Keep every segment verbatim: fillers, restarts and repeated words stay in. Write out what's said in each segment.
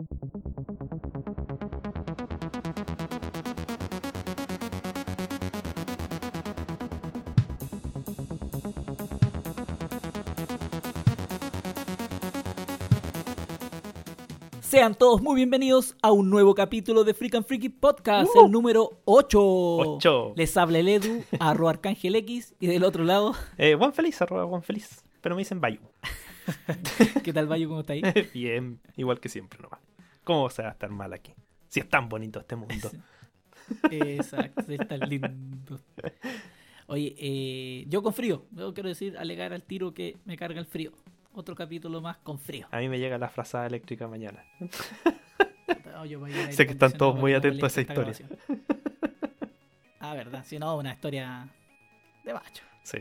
Sean todos muy bienvenidos a un nuevo capítulo de Freak and Freaky Podcast, uh, el número ocho. Les habla el Edu, arroba Arcángel X, y del otro lado... Eh, Juan Feliz, arroba Juan Feliz, pero me dicen Bayu. ¿Qué tal, Bayu? ¿Cómo está ahí? Bien, igual que siempre nomás. ¿Cómo se va a estar mal aquí? Si es tan bonito este mundo. Exacto, es tan lindo. Oye, eh, yo con frío, yo quiero decir, alegar al tiro que me carga el frío. Otro capítulo más con frío. A mí me llega la frazada eléctrica mañana. No, yo mañana sé que están todos muy atentos a esa historia. Ah, verdad. Si no, una historia de macho. Sí.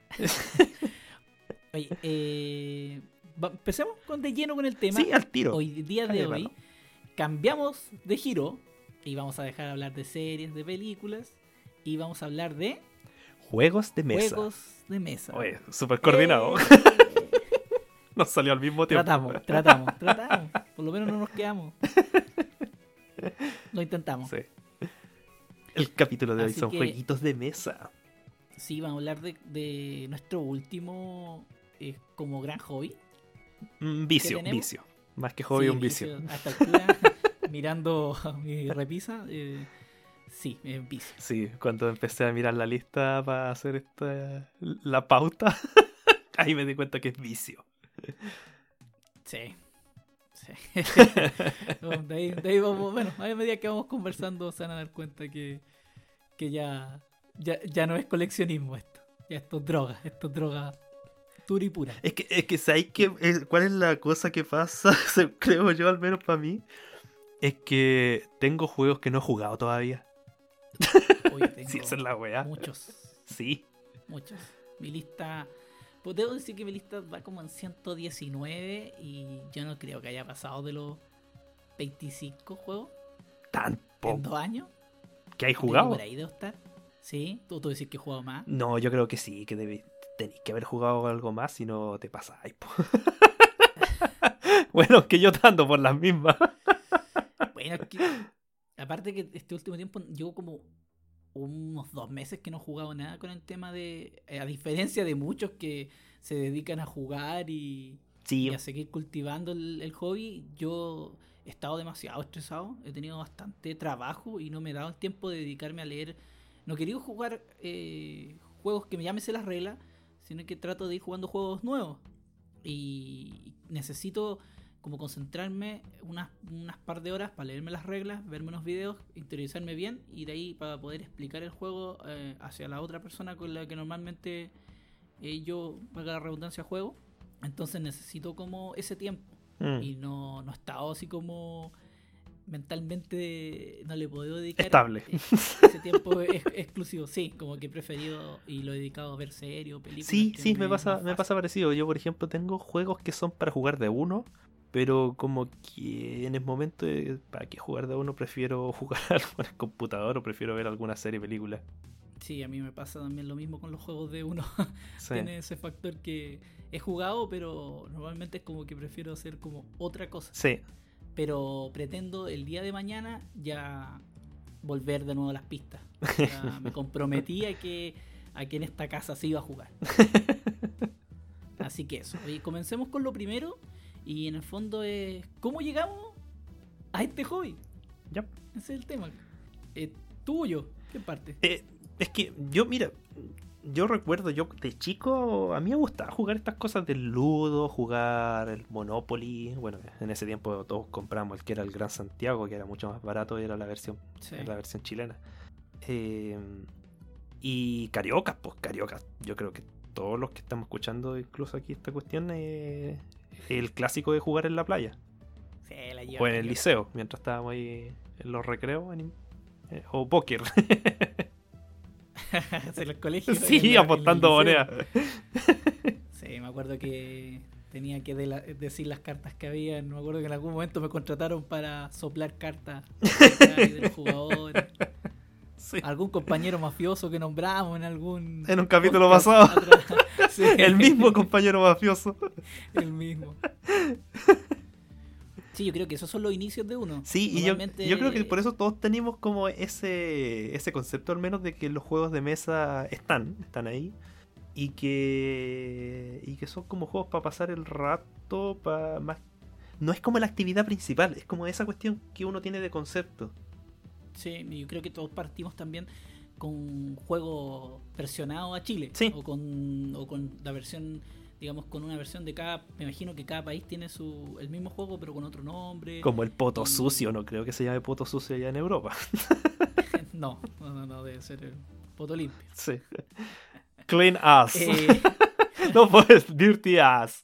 Oye, eh, empecemos con de lleno con el tema. Sí, al tiro. Hoy, día de Ay, hoy, hermano. Cambiamos de giro y vamos a dejar de hablar de series, de películas, y vamos a hablar de... Juegos de mesa. Juegos de mesa. Oye, súper coordinado. Eh... Nos salió al mismo tiempo. Tratamos, tratamos, tratamos. Por lo menos no nos quedamos. Lo intentamos. Sí. El capítulo de hoy Así son que, jueguitos de mesa. Sí, vamos a hablar de, de nuestro último eh, como gran hobby. Mm, vicio, vicio. Más que hobby, sí, un vicio. vicio. Hasta altura, mirando mi repisa, eh, sí, es vicio. Sí, cuando empecé a mirar la lista para hacer esta la pauta, ahí me di cuenta que es vicio. Sí, sí. de, ahí, de ahí vamos, bueno, a medida que vamos conversando se van a dar cuenta que, que ya, ya, ya no es coleccionismo esto, ya esto es droga, esto es droga dura y pura. Es que, es que ¿sabes qué? ¿Cuál es la cosa que pasa? Creo yo, al menos para mí, es que tengo juegos que no he jugado todavía. Oye, tengo sí, esa es la weá. Muchos. Sí. Muchos. Mi lista... Pues debo decir que mi lista va como en ciento diecinueve y yo no creo que haya pasado de los veinticinco juegos. ¿Tan poco? ¿En dos años? ¿Que hay jugado? ¿Por ahí debo estar? ¿Sí? ¿Tú, tú decís que he jugado más? No, yo creo que sí, que debes, tenés que haber jugado algo más si no te pasáis. Bueno, que yo ando por las mismas. Bueno, es que, aparte que este último tiempo llevo como unos dos meses que no he jugado nada con el tema de... A diferencia de muchos que se dedican a jugar y, sí. y a seguir cultivando el, el hobby, yo he estado demasiado estresado, he tenido bastante trabajo y no me he dado el tiempo de dedicarme a leer. No he querido jugar eh, juegos que me llámese las reglas, sino que trato de ir jugando juegos nuevos. Y necesito como concentrarme unas, unas par de horas para leerme las reglas, verme unos videos, interiorizarme bien y de ahí para poder explicar el juego eh, hacia la otra persona con la que normalmente eh, yo, para la redundancia, juego. Entonces necesito como ese tiempo mm. y no, no he estado así como mentalmente, no le he podido dedicar estable eh, ese tiempo es, exclusivo. Sí, como que he preferido y lo he dedicado a ver series o películas. Sí, sí, me pasa, me pasa parecido. Yo, por ejemplo, tengo juegos que son para jugar de uno, pero como que en el momento de para qué jugar de uno prefiero jugar algo en el computador o prefiero ver alguna serie o película. Sí, a mí me pasa también lo mismo con los juegos de uno. Sí. Tiene ese factor que he jugado, pero normalmente es como que prefiero hacer como otra cosa. Sí. Pero pretendo el día de mañana ya volver de nuevo a las pistas. Ya me comprometí a que, a que en esta casa se iba a jugar. Así que eso. Oye, comencemos con lo primero. Y en el fondo es ¿cómo llegamos a este hobby? Yep. Ese es el tema. Eh, ¿Tú o yo? ¿Qué parte? Eh, es que yo, mira, yo recuerdo, yo de chico, a mí me gustaba jugar estas cosas del Ludo, jugar el Monopoly. Bueno, en ese tiempo todos compramos el que era el Gran Santiago, que era mucho más barato, y era la versión, sí. la versión chilena. Eh, y Cariocas, pues Cariocas. Yo creo que todos los que estamos escuchando, incluso aquí esta cuestión, es el clásico de jugar en la playa. Sí, la lleva, o en el lleva. liceo, mientras estábamos ahí en los recreos, en, eh, o póker. En el colegio. Sí, apostando monedas. Sí, me acuerdo que tenía que de la, decir las cartas que había. Me acuerdo que en algún momento me contrataron para soplar cartas de los jugadores. Sí. Algún compañero mafioso que nombramos en algún... En un capítulo pasado. Sí. El mismo compañero mafioso. El mismo. Sí, yo creo que esos son los inicios de uno. Sí, y yo, yo creo que por eso todos tenemos como ese, ese concepto al menos de que los juegos de mesa están, están ahí. Y que, y que son como juegos para pasar el rato, para más. No es como la actividad principal, es como esa cuestión que uno tiene de concepto. Sí, yo creo que todos partimos también con juegos versionados a Chile. Sí. O con, o con la versión, digamos, con una versión de cada. Me imagino que cada país tiene su el mismo juego, pero con otro nombre. Como el poto y... sucio, no creo que se llame poto sucio allá en Europa. no, no, no, no, debe ser el poto limpio. Sí. Clean ass. Eh... no puedes, dirty ass.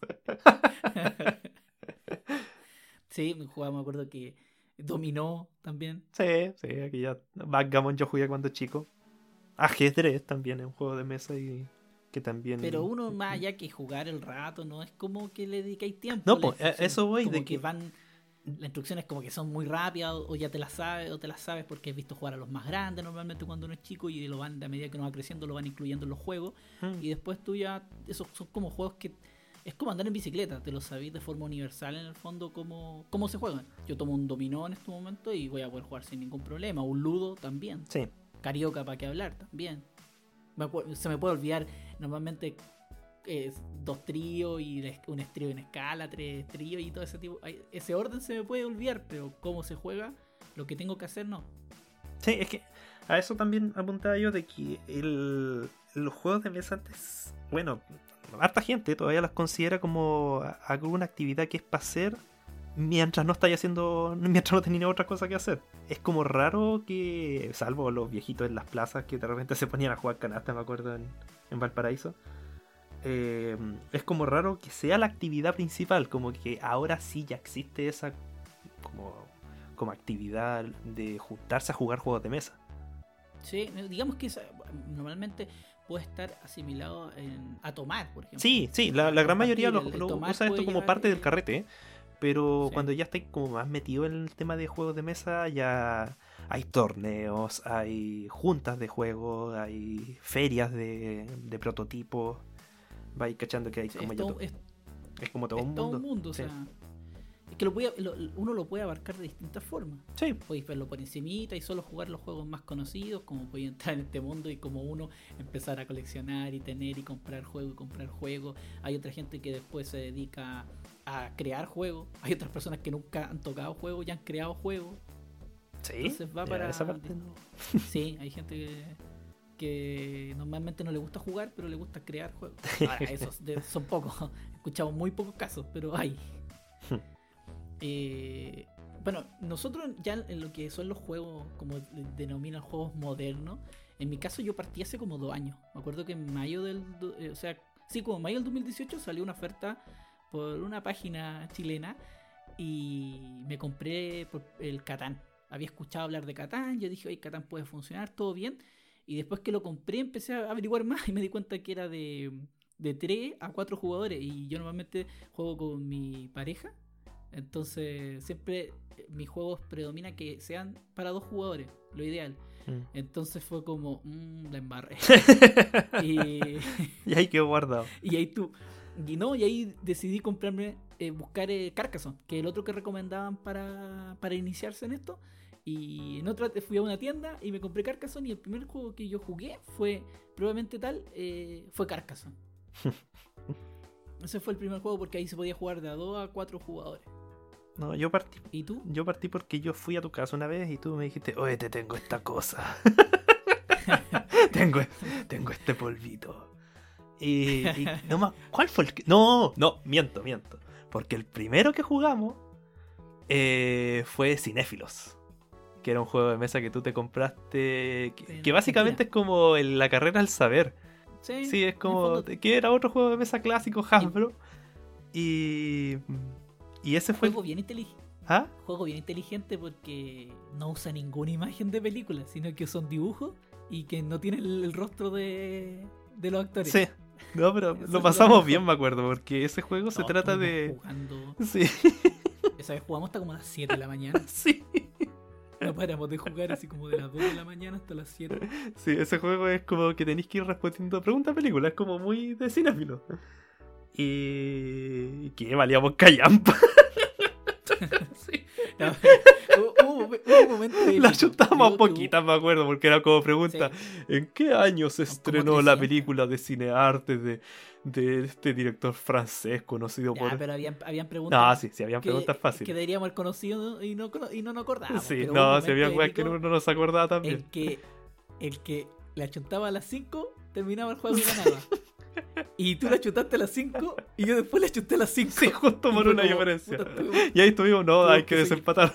sí, jugaba, me acuerdo que dominó también. Sí, sí, aquí ya. Backgammon yo jugué cuando chico. Ajedrez también es un juego de mesa y que también. Pero uno más allá que jugar el rato, no es como que le dedicáis tiempo. No, pues eso voy como de que, que van. Las instrucciones como que son muy rápidas o ya te las sabes o te las sabes porque has visto jugar a los más grandes normalmente cuando uno es chico y lo van a medida que uno va creciendo lo van incluyendo en los juegos mm. y después tú ya esos son como juegos que es como andar en bicicleta, te lo sabís de forma universal en el fondo cómo, cómo se juegan. Yo tomo un dominó en este momento y voy a poder jugar sin ningún problema, un ludo también, sí. Carioca para qué hablar también. Me, se me puede olvidar normalmente es dos tríos y un trío en escala, tres tríos y todo ese tipo. Ese orden se me puede olvidar, pero cómo se juega, lo que tengo que hacer no. Sí, es que a eso también apuntaba yo de que el, los juegos de mesa antes, bueno, harta gente todavía las considera como alguna actividad que es para hacer mientras no estáis haciendo, mientras no tenéis otra cosa que hacer. Es como raro que, salvo los viejitos en las plazas que de repente se ponían a jugar canasta, me acuerdo en, en Valparaíso. Eh, es como raro que sea la actividad principal, como que ahora sí ya existe esa como, como actividad de juntarse a jugar juegos de mesa. Sí, digamos que esa, normalmente puede estar asimilado en, a tomar, por ejemplo. Sí, sí, la, la gran mayoría lo, lo usa esto como parte del carrete, ¿eh? Pero sí. Cuando ya estáis como más metido en el tema de juegos de mesa, ya hay torneos, hay juntas de juegos, hay ferias de, de prototipos. Vais cachando que hay sí, como es, ya todo, todo, es, es como todo es un mundo. Todo un mundo sí. O sea, es que lo puede, lo, uno lo puede abarcar de distintas formas. Sí. Podéis verlo por encimita y solo jugar los juegos más conocidos, como podéis entrar en este mundo y como uno empezar a coleccionar y tener y comprar juegos y comprar juegos. Hay otra gente que después se dedica a crear juegos. Hay otras personas que nunca han tocado juegos y han creado juegos. Sí. Entonces va ya, para esa parte no. Sí, hay gente que que normalmente no le gusta jugar, pero le gusta crear juegos. Ahora, esos de, son pocos. Escuchamos muy pocos casos, pero hay. eh, bueno, nosotros ya en lo que son los juegos, como denominan juegos modernos, en mi caso yo partí hace como dos años. Me acuerdo que en mayo del... Eh, o sea, sí, como en mayo del dos mil dieciocho salió una oferta por una página chilena y me compré por el Catán. Había escuchado hablar de Catán, yo dije, oye, Catán puede funcionar, todo bien. Y después que lo compré empecé a averiguar más y me di cuenta que era de, de tres a cuatro jugadores. Y yo normalmente juego con mi pareja. Entonces siempre mis juegos predomina que sean para dos jugadores, lo ideal. Mm. Entonces fue como, mmm, la embarré. y, y ahí quedó guardado. Y ahí tú. Y no, y ahí decidí comprarme, eh, buscar eh, Carcassonne, que es el otro que recomendaban para, para iniciarse en esto. Y en otra fui a una tienda y me compré Carcassonne y el primer juego que yo jugué fue, probablemente tal, eh, fue Carcassonne. Ese fue el primer juego porque ahí se podía jugar de a dos a cuatro jugadores. No, yo partí. ¿Y tú? Yo partí porque yo fui a tu casa una vez y tú me dijiste, oye, te tengo esta cosa. tengo, tengo este polvito. Y, y no más, ¿cuál fue el que? No, no, miento, miento. Porque el primero que jugamos eh, fue Cinéfilos. Que era un juego de mesa que tú te compraste, que, que básicamente es como el, la carrera al saber. Sí, sí es como que era otro juego de mesa clásico Hasbro. Y y ese fue juego bien inteligente. ¿Ah? Juego bien inteligente porque no usa ninguna imagen de película, sino que son dibujos y que no tienen el, el rostro de, de los actores. Sí. No, pero lo pasamos bien, me acuerdo, porque ese juego no, se trata de jugando. Sí. Esa vez jugamos hasta como a las siete de la mañana. Sí. No paramos de jugar así como de las dos de la mañana hasta las siete. Sí, ese juego es como que tenéis que ir respondiendo preguntas películas, es como muy de cinéfilo. Y que valíamos callampa. Sí. No, hubo, hubo- hubo un momento épico. La chutábamos Creo que hubo- poquitas, me acuerdo, porque era como pregunta: Sí. ¿en qué año se Como estrenó la trescientos. película de cinearte de, de este director francés conocido Ya, por...? pero habían, habían preguntas Ah, sí, sí, habían que, preguntas que fáciles. deberíamos haber conocido y no, cono- y no nos acordábamos. Sí, pero hubo un no, si había momento weas que épico no, no nos acordaba también. el que, el que la chuntaba a las cinco, terminaba el juego y ganaba. Y tú la chutaste a las cinco y yo después la chuté a las cinco. Sí, justo Y por fue una como, diferencia. puta, tuvimos- Y ahí estuvimos, no, tuvimos hay que que seguir. desempatar.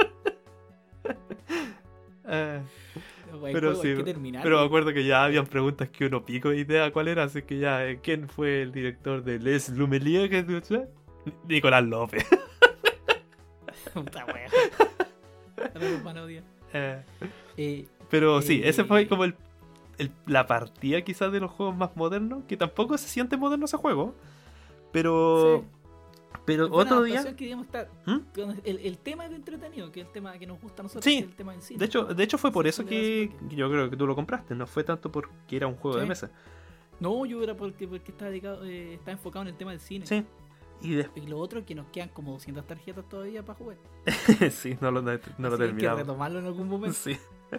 Eh, Güey, pero el juego sí, hay que terminar. pero me acuerdo que ya habían preguntas que uno pico de idea cuál era, así que ya, eh, ¿quién fue el director de Les Lumelier? que tú sabes? Nicolás López. Puta wea. Ahora nos van a odiar. Eh, Eh, pero sí, ese fue Eh. como el, el- la partida quizás de los juegos más modernos, que tampoco se siente moderno ese juego, pero... Sí. Pero es buena otro día... adaptación que deberíamos estar- ¿Mm? con el, el tema es de entretenido, que es el tema que nos gusta a nosotros, Sí, que es el tema en cine. De hecho, de hecho fue por Sí, eso sí, le que das un que yo creo que tú lo compraste, no fue tanto porque era un juego de Sí. mesa. No, yo era porque, porque está, dedicado, eh, está enfocado en el tema del cine. Sí. Y des- Y lo otro que nos quedan como doscientas tarjetas todavía para jugar. sí, no lo, no lo Así que hay que terminamos. retomarlo en algún momento. Sí.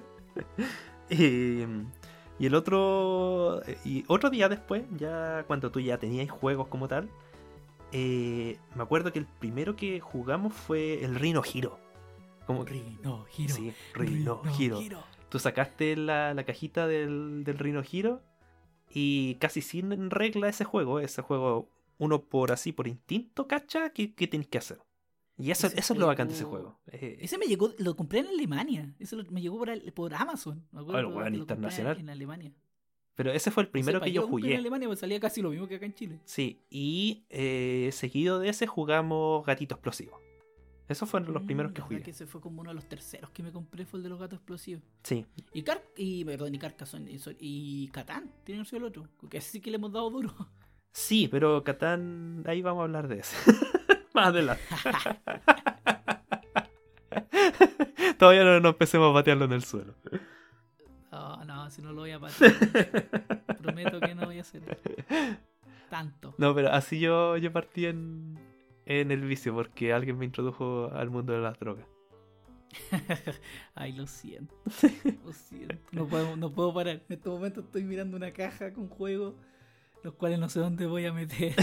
y, y el otro. Y otro día después, ya cuando tú ya tenías juegos como tal, eh, me acuerdo que el primero que jugamos fue el Rhino Hero. Como que- Rino, Hiro. Sí, Rhino Hero. Tú sacaste la, la cajita del, del Rhino Hero y casi sin regla ese juego, ese juego uno por así, por instinto, ¿cacha? ¿Qué, qué tienes que hacer? Y eso, Ese eso es lo bacán de ese juego- juego. Eh, Ese me llegó, lo compré en Alemania. Ese lo- me llegó por, al- por Amazon. Me acuerdo Ah, el weón que lo compré internacional. En Alemania. pero ese fue el primero No sé, ¿para que qué yo lo compré jugué. En Alemania pues salía casi lo mismo que acá en Chile. Sí, y eh, seguido de ese jugamos Gatito Explosivo. Esos fueron los Mm, primeros que la verdad jugué. que ese fue como uno de los terceros que me compré, fue el de los gatos explosivos. Sí, Y Car y perdón, y Carcassonne y, so- y Catán, tiene que ser el otro, porque ese sí que le hemos dado duro. sí, pero Catán, ahí vamos a hablar de ese. Más adelante. Todavía no, no empecemos a patearlo en el suelo. No, no, si no lo voy a patear. Prometo que no voy a hacer tanto. No, pero así yo, yo partí en, en el vicio porque alguien me introdujo al mundo de las drogas. Ay, lo siento. Lo siento. No puedo, no puedo parar. En este momento estoy mirando una caja con juegos, los cuales no sé dónde voy a meter.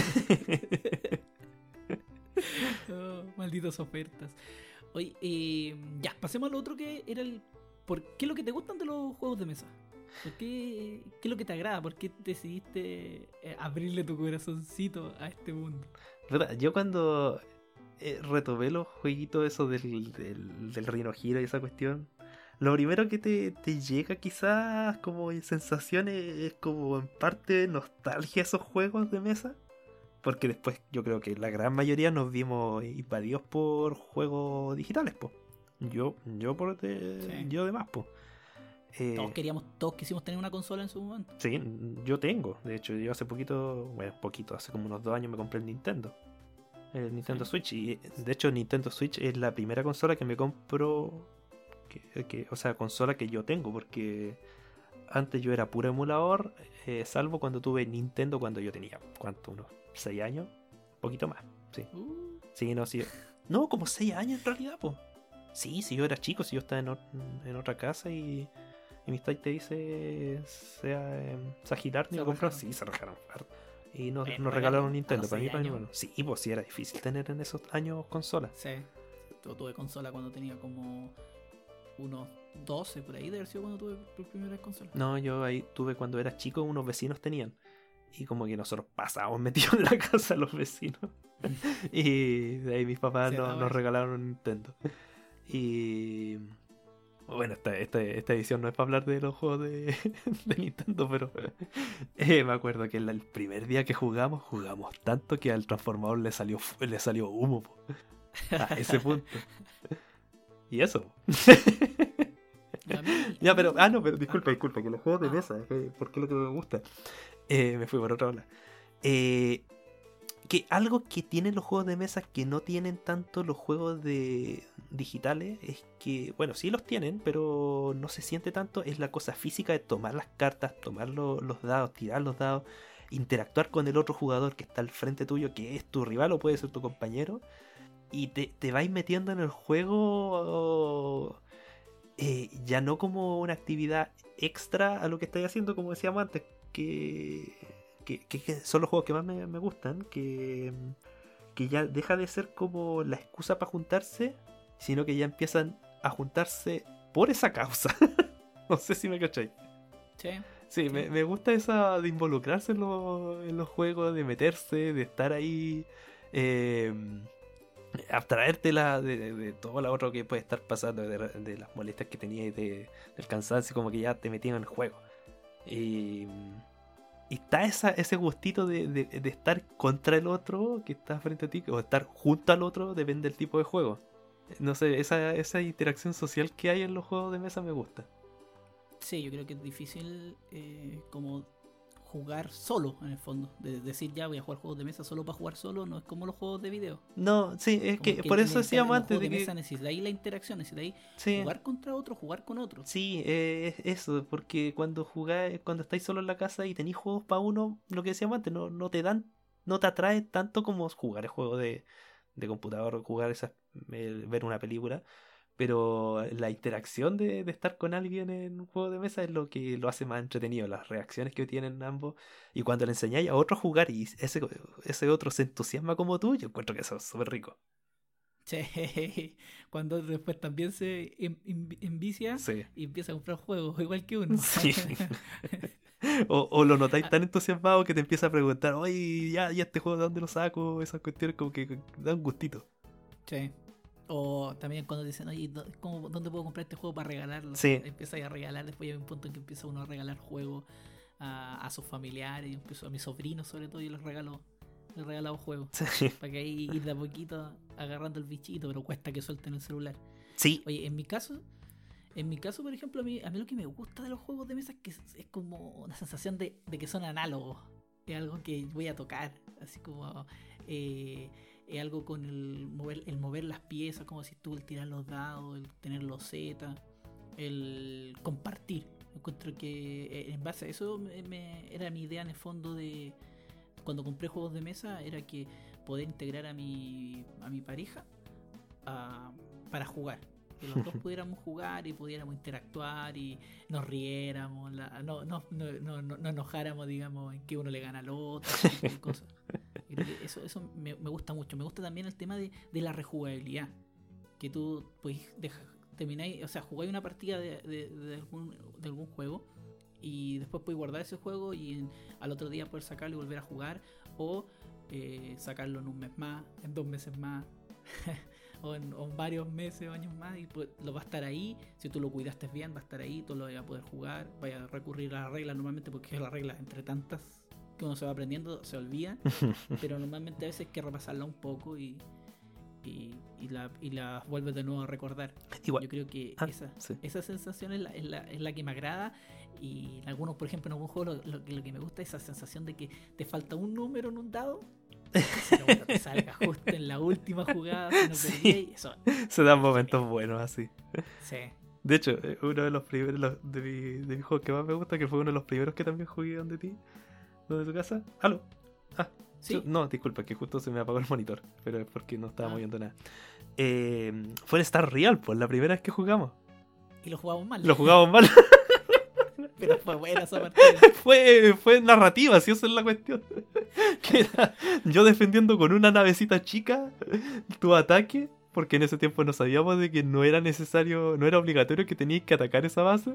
Oh, malditas ofertas. Oye, eh, ya, pasemos al otro que era el... ¿Por qué es lo que te gustan de los juegos de mesa? ¿Por qué, ¿Qué es lo que te agrada? ¿Por qué decidiste eh, abrirle tu corazoncito a este mundo? Puta, yo cuando eh, retomé los jueguitos esos del, del, del Rhino Hero y esa cuestión, lo primero que te, te llega quizás como sensaciones es como en parte nostalgia a esos juegos de mesa. Porque después yo creo que la gran mayoría nos vimos invadidos por juegos digitales, po. Yo, yo por de, Sí. yo de más, po. Eh, Todos queríamos, todos quisimos tener una consola en su momento. sí, yo tengo. De hecho, yo hace poquito, bueno, poquito, hace como unos dos años me compré el Nintendo. El Nintendo Sí. Switch. Y de hecho, Nintendo Switch es la primera consola que me compro. Que, que- o sea, consola que yo tengo. Porque antes yo era puro emulador. eh, salvo cuando tuve Nintendo cuando yo tenía, ¿cuánto? Unos seis años. Un poquito más. Sí. Uh, Sí, no, sí. No, como seis años en realidad, pues. Sí, si yo era chico, si yo estaba en, ot- en otra casa y, y mis tais te dice sea eh, se agitaron y Se me compraron. rajaron. Sí, se rajaron. harto. Y nos, Bueno, nos bueno, regalaron un a Nintendo. los Para mí, seis para mi años. hermano. Sí, pues sí, era difícil tener en esos años consolas. sí. Yo tuve consola cuando tenía como unos doce por ahí, de haber sido cuando tuve por primera vez consola. No, yo ahí tuve cuando era chico, unos vecinos tenían. Y como que nosotros pasábamos metidos en la casa de los vecinos. Y de ahí mis papás Se no- daba nos eso. regalaron un Nintendo. Y bueno, esta, esta, esta edición no es para hablar de los juegos de, de Nintendo, pero eh, me acuerdo que el, el primer día que jugamos, jugamos tanto que al transformador le salió, fu- le salió humo. Po. A ese punto. Y eso. Po. A mí- Ya, pero, ah, no, pero disculpa, disculpa, que los juegos de Ah. mesa, que- ¿por qué es lo que me gusta? Eh, me fui por otra ola. Eh, que algo que tienen los juegos de mesa que no tienen tanto los juegos de digitales es que, bueno, sí los tienen, pero no se siente tanto, es la cosa física de tomar las cartas, tomar lo- los dados, tirar los dados, interactuar con el otro jugador que está al frente tuyo, que es tu rival o puede ser tu compañero. y te, te vais metiendo en el juego eh, ya no como una actividad extra a lo que estáis haciendo, como decíamos antes, que, que, que, que son los juegos que más me, me gustan, que, que ya deja de ser como la excusa para juntarse, sino que ya empiezan a juntarse por esa causa. No sé si me cacháis. Sí. Sí, Sí. me, me gusta esa de involucrarse en, lo- en los juegos, de meterse, de estar ahí, eh, abstraerte la- de, de- de todo lo otro que puede estar pasando, de, de las molestias que tenías, de, del cansancio, como que ya te metían en el juego. Y, y está esa, ese gustito de, de- de estar contra el otro que está frente a ti, o estar junto al otro, depende del tipo de juego. No sé, esa, esa interacción social que hay en los juegos de mesa me gusta. Sí, yo creo que es difícil eh, como jugar solo, en el fondo. De decir, ya voy a jugar juegos de mesa solo para jugar solo, no es como los juegos de video. No, sí, es Como que que por eso necesita- decíamos los antes juegos de de que... mesa necesitáis la interacción, necesitáis Sí. jugar contra otro, jugar con otro. Sí, eh, es eso, porque cuando jugáis, cuando estáis solo en la casa y tenéis juegos para uno, lo que decíamos antes, no, no te dan, no te atrae tanto como jugar el juego de, de computador, jugar esas, el- ver una película, pero la interacción de, de estar con alguien en un juego de mesa es lo que lo hace más entretenido, las reacciones que tienen ambos, y cuando le enseñáis a otro a jugar y ese, ese otro se entusiasma como tú, yo encuentro que eso es súper rico. Sí, cuando después también se en- en- envicia Sí. y empieza a comprar juegos, igual que uno. Sí. O, o lo notáis Ah, tan entusiasmado que te empieza a preguntar, oye, ya, ya este juego, ¿de dónde lo saco? Esas cuestiones como que dan un gustito. sí. O también cuando dicen, oye, ¿dó- cómo- ¿dónde puedo comprar este juego para regalarlo? Sí. Empieza a regalar, después hay un punto en que empieza uno a regalar juegos a, a sus familiares, empiezo a mis sobrinos sobre todo, yo les regalo, les regalo juegos. Sí. Para que ahí ir de a poquito agarrando el bichito, pero cuesta que suelten el celular. Sí. Oye, en mi caso, en mi caso, por ejemplo, a mí, a mí lo que me gusta de los juegos de mesa es que es, es como una sensación de, de que son análogos. Es algo que voy a tocar, así como eh, es algo con el mover, el mover las piezas, como si tú el tirar los dados, el tener los Z, el compartir. Encuentro que eh, en base a eso me, me- era mi idea en el fondo de cuando compré juegos de mesa, era que poder integrar a mi a mi pareja a- para jugar. Que los dos pudiéramos jugar y pudiéramos interactuar y nos riéramos, la- no, no, no, no, no, no enojáramos, digamos, en que uno le gana al otro, ese tipo de cosas. Y creo que eso, eso me, me gusta mucho. Me gusta también el tema de, de la rejugabilidad. Que tú pues deja- termináis, o sea, jugáis una partida de, de, de algún, de algún juego y después podéis guardar ese juego y en- al otro día poder sacarlo y volver a jugar, o eh, sacarlo en un mes más, en dos meses más. O en, o en varios meses o años más y pues, lo va a estar ahí. Si tú lo cuidaste bien, va a estar ahí, tú lo vas a poder jugar, vaya a recurrir a las reglas normalmente, porque las reglas entre tantas que uno se va aprendiendo se olvida, pero normalmente a veces hay que repasarla un poco y, y, y la, y la vuelves de nuevo a recordar. Igual. Yo creo que Ah, esa, sí. esa sensación es la, es, la, es la que me agrada. Y en algunos, por ejemplo, en algún juego lo, lo, que- lo que me gusta es esa sensación de que te falta un número en un dado, ese número te salga justo en la última jugada, si no Sí. perdí, eso. Se dan momentos buenos así. Sí. De hecho, eh, uno de los primeros los- de, mi, de mis juegos que más me gusta, que fue uno de los primeros que también jugué donde ti, donde tu casa. ¿Aló? Ah, ¿Sí? yo- no, disculpa, que justo se me apagó el monitor, pero es porque no estaba Ah. moviendo nada. Eh, fue el Star Real, pues la primera vez que jugamos. Y lo jugamos mal. Lo jugamos mal. Pero fue buena esa partida. fue, fue narrativa, si esa es la cuestión. Que era yo defendiendo con una navecita chica tu ataque, porque en ese tiempo no sabíamos de que no era necesario, no era obligatorio que tenías que atacar esa base.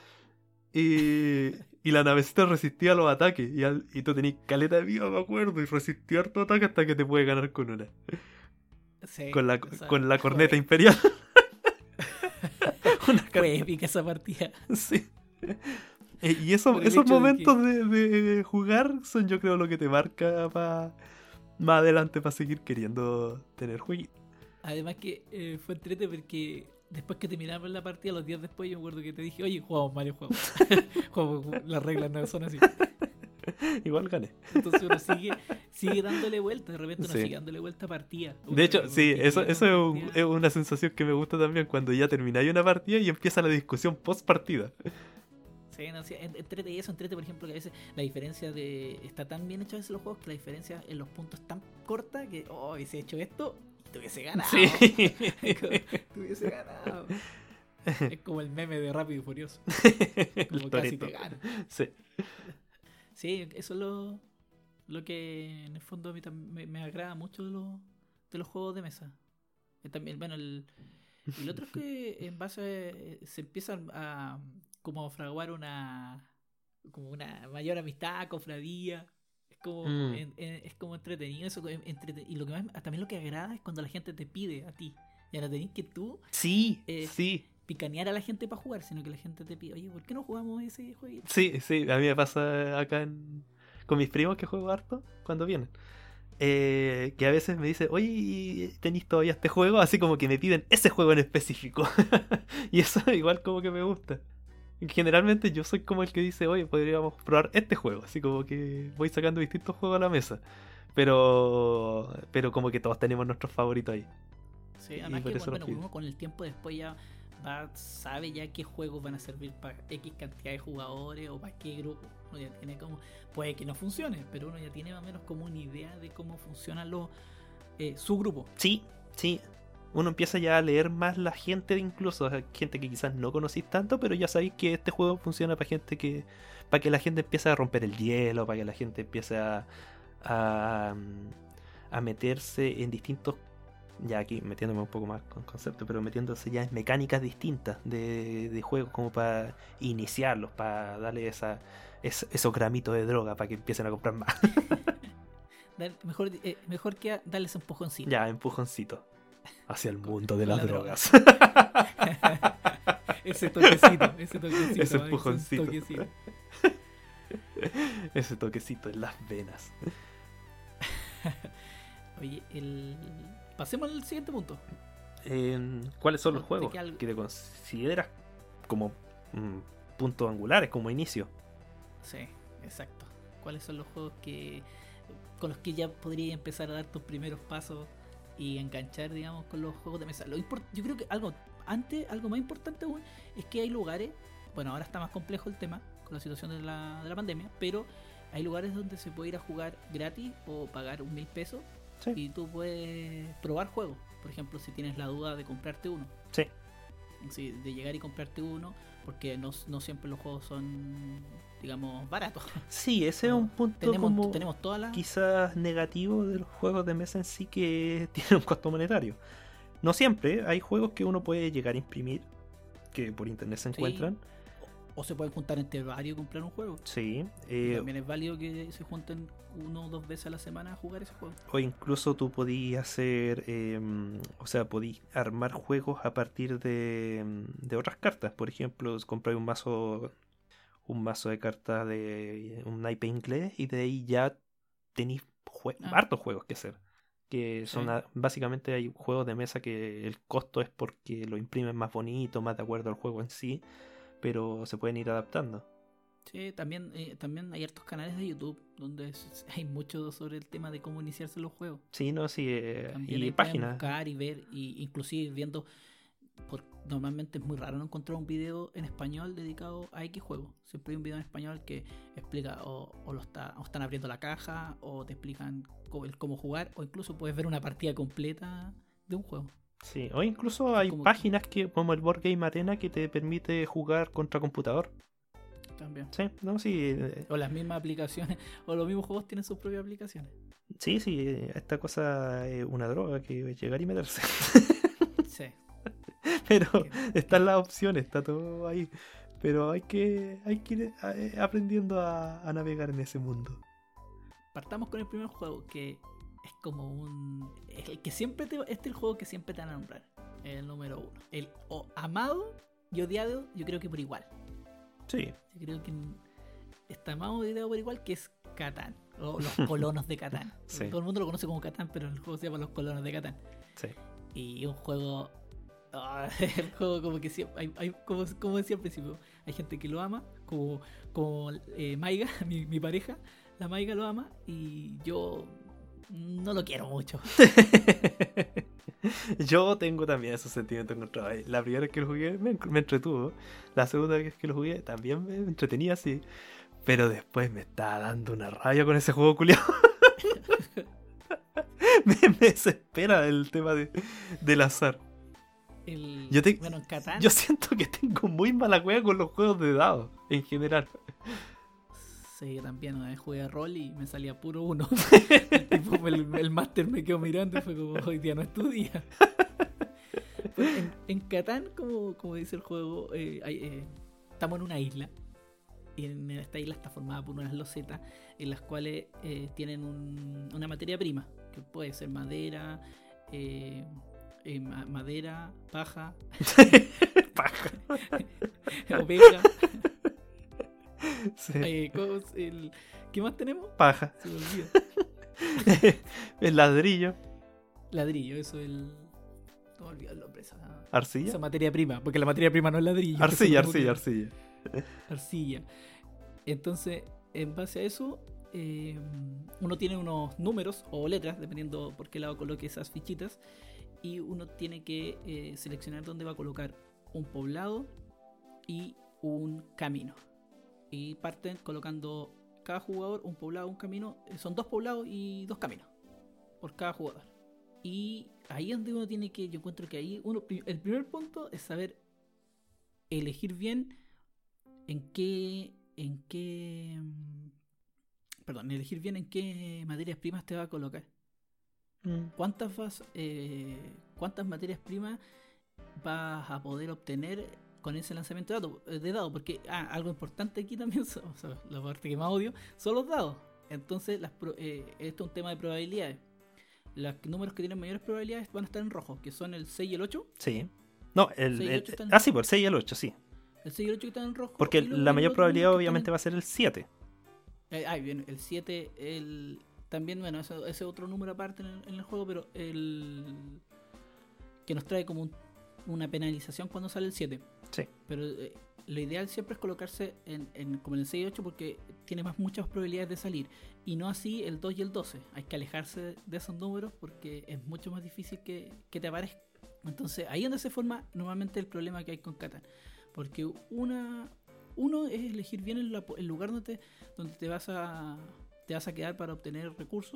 Y, y la navecita resistía los ataques. Y, al- y tú tenías caleta de vida, me acuerdo, y resistía harto ataque hasta que te puede ganar con una. Sí, Con la, esa- con la corneta fue, imperial. Una car- fue épica esa partida. Sí. Eh, Y eso, Por el esos hecho de momentos de, de jugar son, yo creo, lo que te marca pa- más adelante para seguir queriendo tener jueguitos. Además que eh, fue entrete porque después que terminamos la partida, los días después, yo me acuerdo que te dije, oye, jugamos Mario, jugamos. Jugamos, las reglas no son así. Igual gané. Entonces uno sigue, sigue dándole vuelta, de repente uno Sí. sigue dándole vuelta a partida. Uno De hecho, como sí, que eso, llega eso a es, una un- partida- es una sensación que me gusta también cuando ya termináis una partida y empieza la discusión post partida. Sí, no, sí, en- entrete y eso, entrete, por ejemplo, que a veces la diferencia de. Está tan bien hecho a veces los juegos que la diferencia en los puntos es tan corta que, oh, y se ha hecho esto, te hubiese ganado. Sí. Te hubiese ganado. Es como el meme de Rápido y Furioso. Como El casi Toretto. te gano. Sí. Sí, eso es lo, lo que en el fondo a mí tam- me, me agrada mucho de los, de los juegos de mesa. Eh, También, bueno, el, y lo otro es que en base a- se empiezan a como a fraguar una como una mayor amistad, cofradía. Es como Mm. en- en- es como entretenido eso, en- entrete- y lo que más, también lo que agrada es cuando la gente te pide a ti. Ya no tenés que tú Sí, eh, sí. picanear a la gente para jugar, sino que la gente te pide, oye, ¿por qué no jugamos ese jueguito? Sí, sí, a mí me pasa acá en- con mis primos que juego harto cuando vienen. Eh, que a veces me dicen, oye, ¿tenéis todavía este juego? Así como que me piden ese juego en específico. Y eso igual como que me gusta. Generalmente yo soy como el que dice, oye, podríamos probar este juego. Así como que voy sacando distintos juegos a la mesa. Pero, pero como que todos tenemos nuestros favoritos ahí. Sí, Y además por que eso los bueno, pido. uno con el tiempo después ya va, sabe ya qué juegos van a servir para X cantidad de jugadores o para qué grupo. Uno ya tiene como, puede que no funcione, pero uno ya tiene más o menos como una idea de cómo funcionan los eh, su grupo. Sí, sí. Uno empieza ya a leer más la gente, incluso o sea, gente que quizás no conocís tanto, pero ya sabéis que este juego funciona para gente que. Para que la gente empiece a romper el hielo, para que la gente empiece a. a, a meterse en distintos. Ya aquí metiéndome un poco más con conceptos, pero metiéndose ya en mecánicas distintas de, de juegos, como para iniciarlos, para darle esa, es- esos gramitos de droga para que empiecen a comprar más. Dar- mejor, eh, mejor que darles un empujoncito. Ya, empujoncito hacia el mundo de con las la droga. drogas. Ese toquecito, ese toquecito. Ese ¿vale? empujoncito. toquecito. Ese toquecito en las venas. Oye, el... pasemos al siguiente punto. Eh, ¿Cuáles son los ¿De juegos qué algo? que te consideras como mm, puntos angulares, como inicio? Sí, exacto. ¿Cuáles son los juegos que con los que ya podrías empezar a dar tus primeros pasos y enganchar, digamos, con los juegos de mesa? Lo import- yo creo que algo antes, algo más importante aún, es que hay lugares, bueno, ahora está más complejo el tema con la situación de la, de la pandemia, pero hay lugares donde se puede ir a jugar gratis o pagar un mil pesos Sí. y tú puedes probar juegos. Por ejemplo, si tienes la duda de comprarte uno. Sí. Sí, de llegar y comprarte uno, porque no, no siempre los juegos son, digamos, baratos. Sí, ese es un punto Tenemos, como tenemos todas las... quizás negativo de los juegos de mesa en sí, que tienen un costo monetario. No siempre, hay juegos que uno puede llegar a imprimir, que por internet se Sí. encuentran. O se pueden juntar entre varios y comprar un juego. Sí. Y eh, también es válido que se junten uno o dos veces a la semana a jugar ese juego. O incluso tú podías hacer, eh, o sea, podías armar juegos a partir de, de otras cartas. Por ejemplo, comprar un mazo, un mazo de cartas de un naipe inglés y de ahí ya tenéis jue- Ah. hartos juegos que hacer. Que son Sí. a- básicamente hay juegos de mesa que el costo es porque lo imprimen más bonito, más de acuerdo al juego en sí, pero se pueden ir adaptando. Sí, también, eh, también hay hartos canales de YouTube donde es- hay mucho sobre el tema de cómo iniciarse en los juegos. Sí, no, sí, eh, También y ahí pueden páginas. buscar y ver, y inclusive viendo, por, normalmente es muy raro no encontrar un video en español dedicado a X juego. Siempre hay un video en español que explica o, o lo está, o están abriendo la caja, o te explican cómo, el cómo jugar, o incluso puedes ver una partida completa de un juego. Sí, o incluso hay Como- páginas que, como el Board Game Arena, que te permite jugar contra computador. También. Sí, no, sí, eh, O las mismas aplicaciones, o los mismos juegos tienen sus propias aplicaciones. sí, sí, eh, esta cosa es una droga que es llegar y meterse. Sí. Pero Que- están las opciones, está todo ahí. Pero hay que, hay que ir eh, aprendiendo a, a navegar en ese mundo. Partamos con el primer juego, que es como un... es el que siempre te, este es el juego que siempre te van a nombrar. El número uno. El o amado y odiado, yo creo que por igual. Sí, Yo creo que está amado y odiado por igual, que es Catán. O los colonos de Catán. Sí. Todo el mundo lo conoce como Catán, pero el juego se llama Los Colonos de Catán. sí. Y un juego... ah, el juego como que siempre... Hay, hay- como, como decía al principio, hay gente que lo ama, como, como eh, Maiga, mi, mi pareja. La Maiga lo ama y yo no lo quiero mucho. Yo tengo también esos sentimientos encontrados. La primera vez que lo jugué me, me entretuvo. La segunda vez que lo jugué también me entretenía así. Pero después me estaba dando una rabia con ese juego culiado. me, me desespera el tema de, del azar. El, Yo, te, bueno, en Catán. yo siento que tengo muy mala cueva con los juegos de dados, en general. Sí, yo también una vez jugué a rol y me salía puro uno. El, tipo, el, el máster me quedó mirando y fue como, hoy día no es tu día. Pues en, en Catán, como, como dice el juego, eh, hay, eh, estamos en una isla. Y en esta isla está formada por unas losetas en las cuales eh, tienen un, una materia prima, que puede ser madera, eh, eh, ma- madera, paja, Paja. oveja. Sí. Eh, cos- el- ¿Qué más tenemos? Paja. Se me olvida. El ladrillo. Ladrillo, eso el. No me olvido el nombre, esa, Arcilla. esa materia prima, porque la materia prima no es ladrillo. Arcilla, eso es arcilla, lo arcilla. que- arcilla. Entonces, en base a eso, eh, uno tiene unos números o letras, dependiendo por qué lado coloque esas fichitas, y uno tiene que eh, seleccionar dónde va a colocar un poblado y un camino. Y parten colocando cada jugador un poblado, un camino. eh, Son dos poblados y dos caminos por cada jugador. Y ahí es donde uno tiene que, yo encuentro que ahí uno, pri- el primer punto es saber elegir bien en qué, en qué, mm, perdón, elegir bien en qué materias primas te va a colocar. Mm. ¿Cuántas vas, eh, cuántas materias primas vas a poder obtener con ese lanzamiento de dados? De dados porque ah, algo importante aquí también, son- o sea, la parte que más odio, son los dados. Entonces, las pro- eh, esto es un tema de probabilidades. Los números que tienen mayores probabilidades van a estar en rojo, que son el seis y el ocho. Sí. No, el, seis y el- ocho están- ah, sí, por el seis y el ocho, sí. El seis y el ocho que están en rojo. Porque y luego la hay mayor otros probabilidad números que obviamente están va a ser el siete. en- eh, ah, bien, el siete, el... También, bueno, ese, ese otro número aparte en el, en el juego, pero el... que nos trae como un- una penalización cuando sale el siete. Sí. Pero eh, lo ideal siempre es colocarse en, en- como en el seis y ocho porque tiene más muchas probabilidades de salir. Y no así el dos y el doce. Hay que alejarse de esos números porque es mucho más difícil que, que te aparezca. Entonces ahí es donde se forma normalmente el problema que hay con Catán. Porque una, uno es elegir bien el, la- el lugar donde te, donde te vas a te vas a quedar para obtener recursos.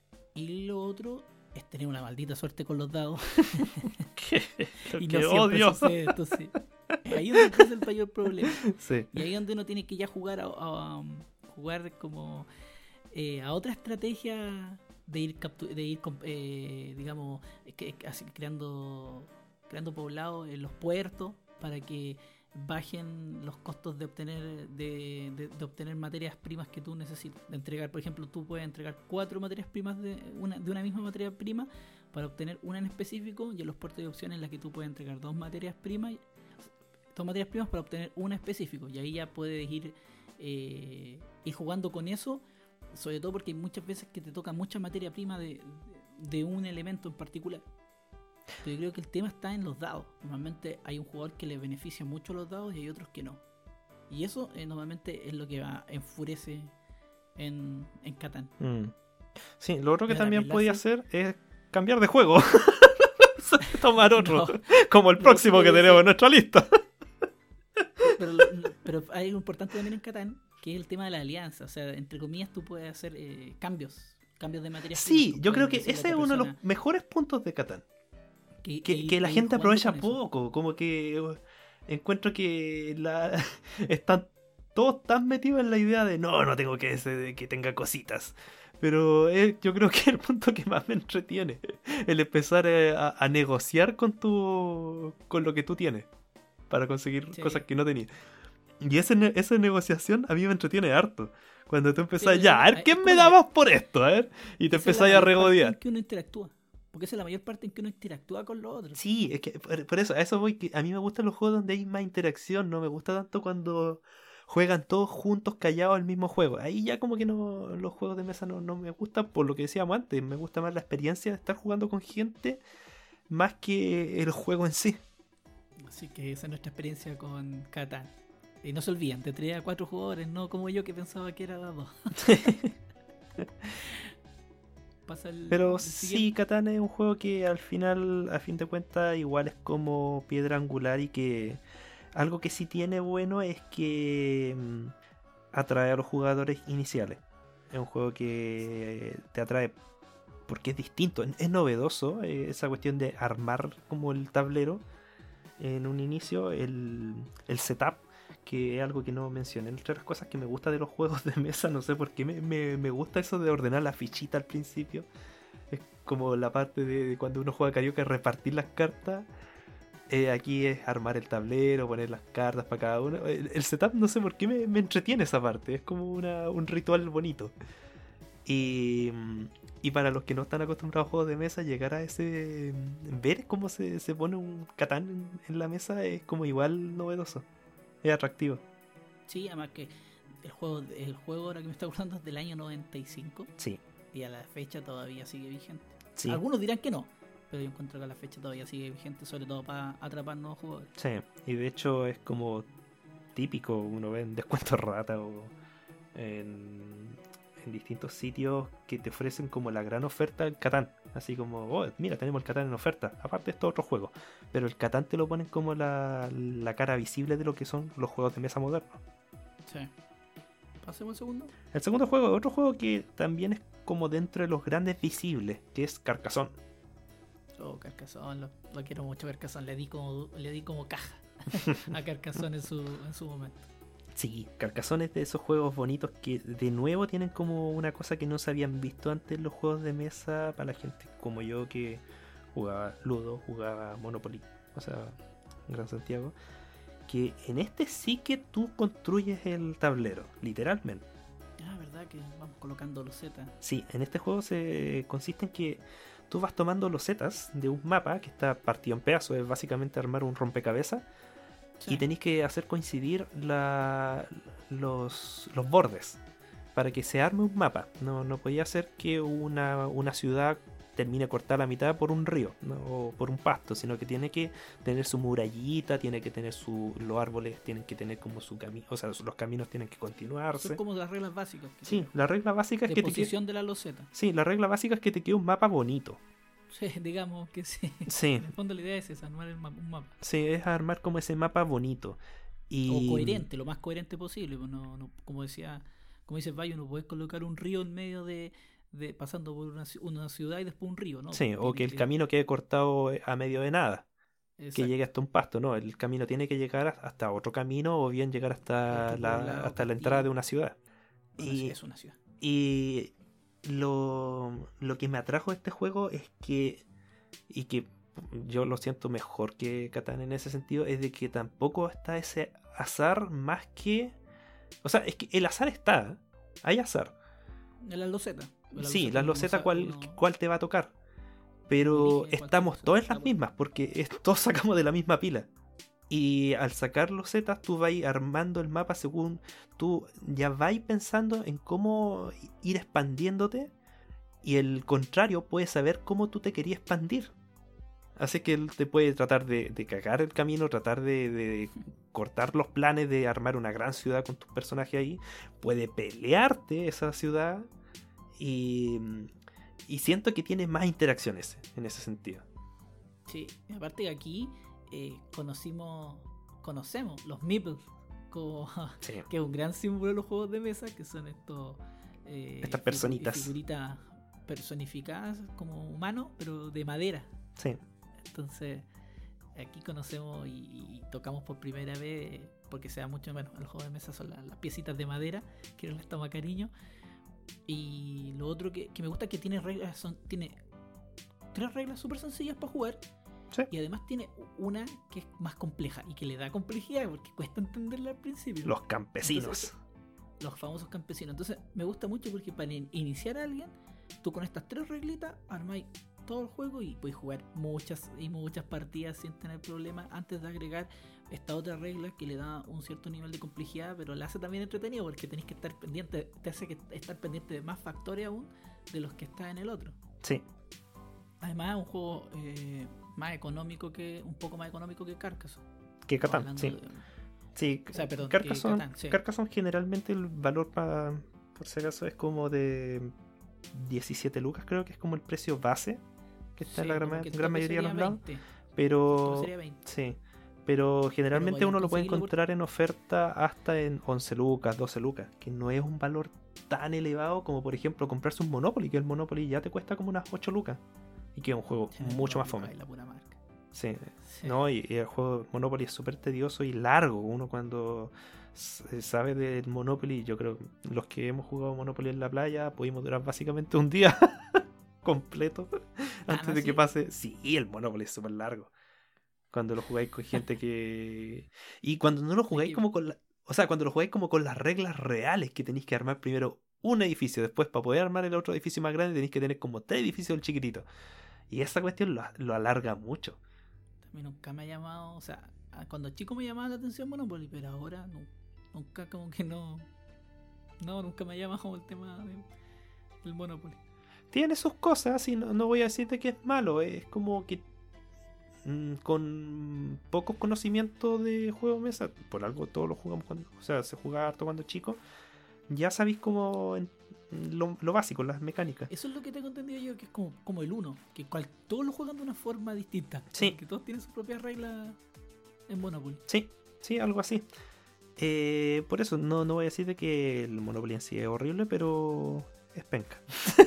Y lo otro es tener una maldita suerte con los dados. ¡Qué, lo Y que no siempre odio! sucede, entonces ahí es donde empieza el mayor problema. Sí. Y ahí es donde uno tiene que ya jugar a, a- a jugar como eh, a otra estrategia de ir captu- de ir comp- eh, digamos que- que así, creando creando poblados en los puertos para que bajen los costos de obtener de, de- de obtener materias primas que tú necesitas. De entregar, por ejemplo, tú puedes entregar cuatro materias primas de una, de una misma materia prima para obtener una en específico, y en los puertos hay opciones en las que tú puedes entregar dos materias primas dos materias primas para obtener una específico, y ahí ya puedes ir eh, ir jugando con eso, sobre todo porque hay muchas veces que te toca mucha materia prima de, de un elemento en particular. Pero yo creo que el tema está en los dados. Normalmente hay un jugador que le beneficia mucho los dados y hay otros que no. Y eso eh, normalmente es lo que va, enfurece en, en Catán. Mm. Sí, lo otro que Mira, también la podía clase- hacer es cambiar de juego. Tomar otro. No. Como el Lo próximo que que te tenemos decía- en nuestra lista. Pero, lo- pero hay algo importante también en Catán, que es el tema de la alianza. O sea, entre comillas, tú puedes hacer eh, cambios. Cambios de materias Sí, primas. Tú yo creo puedes que decirle a ese es otra uno de los persona mejores puntos de Catán. que, Que, que- que la que ir gente jugando aprovecha con eso. poco. Como que uh, encuentro que la están todos tan metidos en la idea de no, no tengo que ese, que tenga cositas. Pero eh, yo creo que es el punto que más me entretiene. El empezar eh, a, a negociar con tu con lo que tú tienes. Para conseguir Sí. cosas que no tenías. Y ese ne- esa negociación a mí me entretiene harto. Cuando tú empezás, Sí, ya, a es- ver, ¿quién es me como da la- más por esto? A ver. Y te Esa es empezás la a mayor parte regodear. en que uno interactúa. Porque esa es la mayor parte en que uno interactúa con los otros. Sí, es que por, por eso, a eso voy, que a mí me gustan los juegos donde hay más interacción, no me gusta tanto cuando juegan todos juntos callados el mismo juego. Ahí ya como que no, los juegos de mesa no, no me gustan por lo que decíamos antes, me gusta más la experiencia de estar jugando con gente más que el juego en sí. Así que esa es nuestra experiencia con Catán. Y no se olviden, de tres a cuatro jugadores, no como yo que pensaba que era de dos. Pasa el, Pero el sí, siguiente. Catán es un juego que al final, a fin de cuentas, igual es como piedra angular y que algo que sí tiene bueno es que mm, atrae a los jugadores iniciales. Es un juego que te atrae porque es distinto, es, es novedoso eh, esa cuestión de armar como el tablero en un inicio, el, el setup, que es algo que no mencioné entre las cosas que me gusta de los juegos de mesa, no sé por qué me, me, me gusta eso de ordenar la fichita al principio. Es como la parte de, de cuando uno juega Carioca, repartir las cartas. Eh, aquí es armar el tablero, poner las cartas para cada uno. El, el setup no sé por qué me, me entretiene esa parte, es como una, un ritual bonito. Y, y para los que no están acostumbrados a juegos de mesa, llegar a ese... ver cómo se, se pone un Catán en, en la mesa es como igual novedoso. Es atractivo. Sí, además que el juego, el juego ahora que me está acordando es del año noventa y cinco. Sí. Y a la fecha todavía sigue vigente. Sí. Algunos dirán que no, pero yo encuentro que a la fecha todavía sigue vigente, sobre todo para atrapar nuevos jugadores. Sí, y de hecho es como típico, uno ve en Descuento Rata o en, en distintos sitios que te ofrecen como la gran oferta del Catán. Así como, oh, mira, tenemos el Catán en oferta, aparte de estos otros juegos. Pero el Catán te lo ponen como la, la cara visible de lo que son los juegos de mesa modernos. Sí. Pasemos al segundo. El segundo juego, otro juego que también es como dentro de los grandes visibles, que es Carcassonne. Oh, Carcassonne, lo, lo quiero mucho Carcassonne, le di como, le di como caja a Carcassonne en su, en su momento. Sí, Carcassonne es de esos juegos bonitos que de nuevo tienen como una cosa que no se habían visto antes en los juegos de mesa para la gente como yo que jugaba Ludo, jugaba Monopoly, o sea, Gran Santiago, que en este sí que tú construyes el tablero, literalmente. Ah, verdad que vamos colocando losetas. Sí, en este juego se consiste en que tú vas tomando losetas de un mapa que está partido en pedazos, es básicamente armar un rompecabezas. Sí. Y tenéis que hacer coincidir la, los, los bordes para que se arme un mapa. No, no podía hacer que una, una ciudad termine cortada a la mitad por un río, ¿no? O por un pasto, sino que tiene que tener su murallita, tiene que tener su, los árboles tienen que tener como su camino, o sea, los caminos tienen que continuarse. Son como las reglas básicas. Sí, la regla básica es de que posición te quede, de la loseta. Sí, la regla básica es que te quede un mapa bonito. Sí, digamos que sí. Sí. En el fondo la idea es esa, armar el mapa, un mapa. Sí, es armar como ese mapa bonito. Y... O coherente, lo más coherente posible. No, no, como decía, como dice Bayo, no puedes colocar un río en medio de, de pasando por una, una ciudad y después un río, ¿no? Sí, Porque o que el que... camino quede cortado a medio de nada. Exacto. Que llegue hasta un pasto, no, el camino tiene que llegar hasta otro camino o bien llegar hasta la, lado, hasta la entrada de una ciudad. Una y, ciudad es una ciudad. Y lo, lo que me atrajo de este juego es que, y que yo lo siento mejor que Catán en ese sentido, es de que tampoco está ese azar más que... O sea, es que el azar está, hay azar. En las losetas. Sí, las losetas cuál, no... cuál te va a tocar. Pero estamos todos en las mismas, porque es, todos sacamos de la misma pila. Y al sacar losetas, tú vas armando el mapa según tú ya vas pensando en cómo ir expandiéndote. Y el contrario puede saber cómo tú te querías expandir. Así que él te puede tratar de, de cagar el camino, tratar de, de cortar los planes de armar una gran ciudad con tus personajes ahí. Puede pelearte esa ciudad. Y... Y siento que tiene más interacciones en ese sentido. Sí, aparte que aquí eh, conocimos, conocemos los meeples, como, sí. que es un gran símbolo de los juegos de mesa, que son estos eh, estas personitas. Figuritas personificadas como humanos, pero de madera. Sí. Entonces, aquí conocemos y, y tocamos por primera vez, porque se da mucho menos en los juegos de mesa, son las, las piecitas de madera, que les toma cariño. Y lo otro que, que me gusta es que tiene reglas, son tiene tres reglas súper sencillas para jugar. Sí. Y además tiene una que es más compleja y que le da complejidad porque cuesta entenderla al principio. Los campesinos. Entonces, los famosos campesinos. Entonces me gusta mucho porque para iniciar a alguien, tú con estas tres reglitas armáis todo el juego y puedes jugar muchas y muchas partidas sin tener problemas antes de agregar esta otra regla que le da un cierto nivel de complejidad, pero la hace también entretenido porque tenéis que estar pendiente, te hace que estar pendiente de más factores aún de los que está en el otro. Sí. Además es un juego eh, más económico que un poco más económico que Carcassonne. Que Catán, sí. De... Sí, o sea, perdón, Carcassonne, Catán, sí. Carcassonne generalmente el valor para, por si acaso, es como de diecisiete lucas, creo que es como el precio base que está sí, en la gran, gran mayoría de los lados. Pero sí, Pero generalmente podéis uno lo puede conseguirlo por- encontrar en oferta hasta en once lucas, doce lucas, que no es un valor tan elevado como por ejemplo comprarse un Monopoly, que el Monopoly ya te cuesta como unas ocho lucas. Y que es un juego mucho más fome. Ay, la pura marca. Sí, Sí. no, y, y el juego Monopoly es súper tedioso y largo. Uno cuando s- sabe del Monopoly, yo creo que los que hemos jugado Monopoly en la playa pudimos durar básicamente un día completo antes ¿Tan de que así? pase. Sí, el Monopoly es súper largo. Cuando lo jugáis con gente que... Y cuando no lo Es jugáis que como con la... O sea, cuando lo jugáis como con las reglas reales que tenéis que armar primero un edificio, después para poder armar el otro edificio más grande tenéis que tener como tres edificios chiquititos. Y esa cuestión lo, lo alarga mucho. a mí nunca me ha llamado, o sea, a- cuando chico me llamaba la atención Monopoly, pero ahora no, nunca como que no, no, nunca me ha llamado el tema de- del Monopoly. Tiene sus cosas y no, no voy a decirte que es malo. Es como que mm, con pocos conocimientos de juego de mesa, por algo todos lo jugamos cuando... O sea, se jugaba harto cuando chico. Ya sabéis como en- lo, lo básico, las mecánicas. Eso es lo que tengo entendido yo, que es como, como el uno, que cual, todos lo juegan de una forma distinta, Sí. que todos tienen sus propias reglas en Monopoly. Sí, sí, algo así. Eh, por eso no, no voy a decir de que el Monopoly en sí es horrible, pero es penca.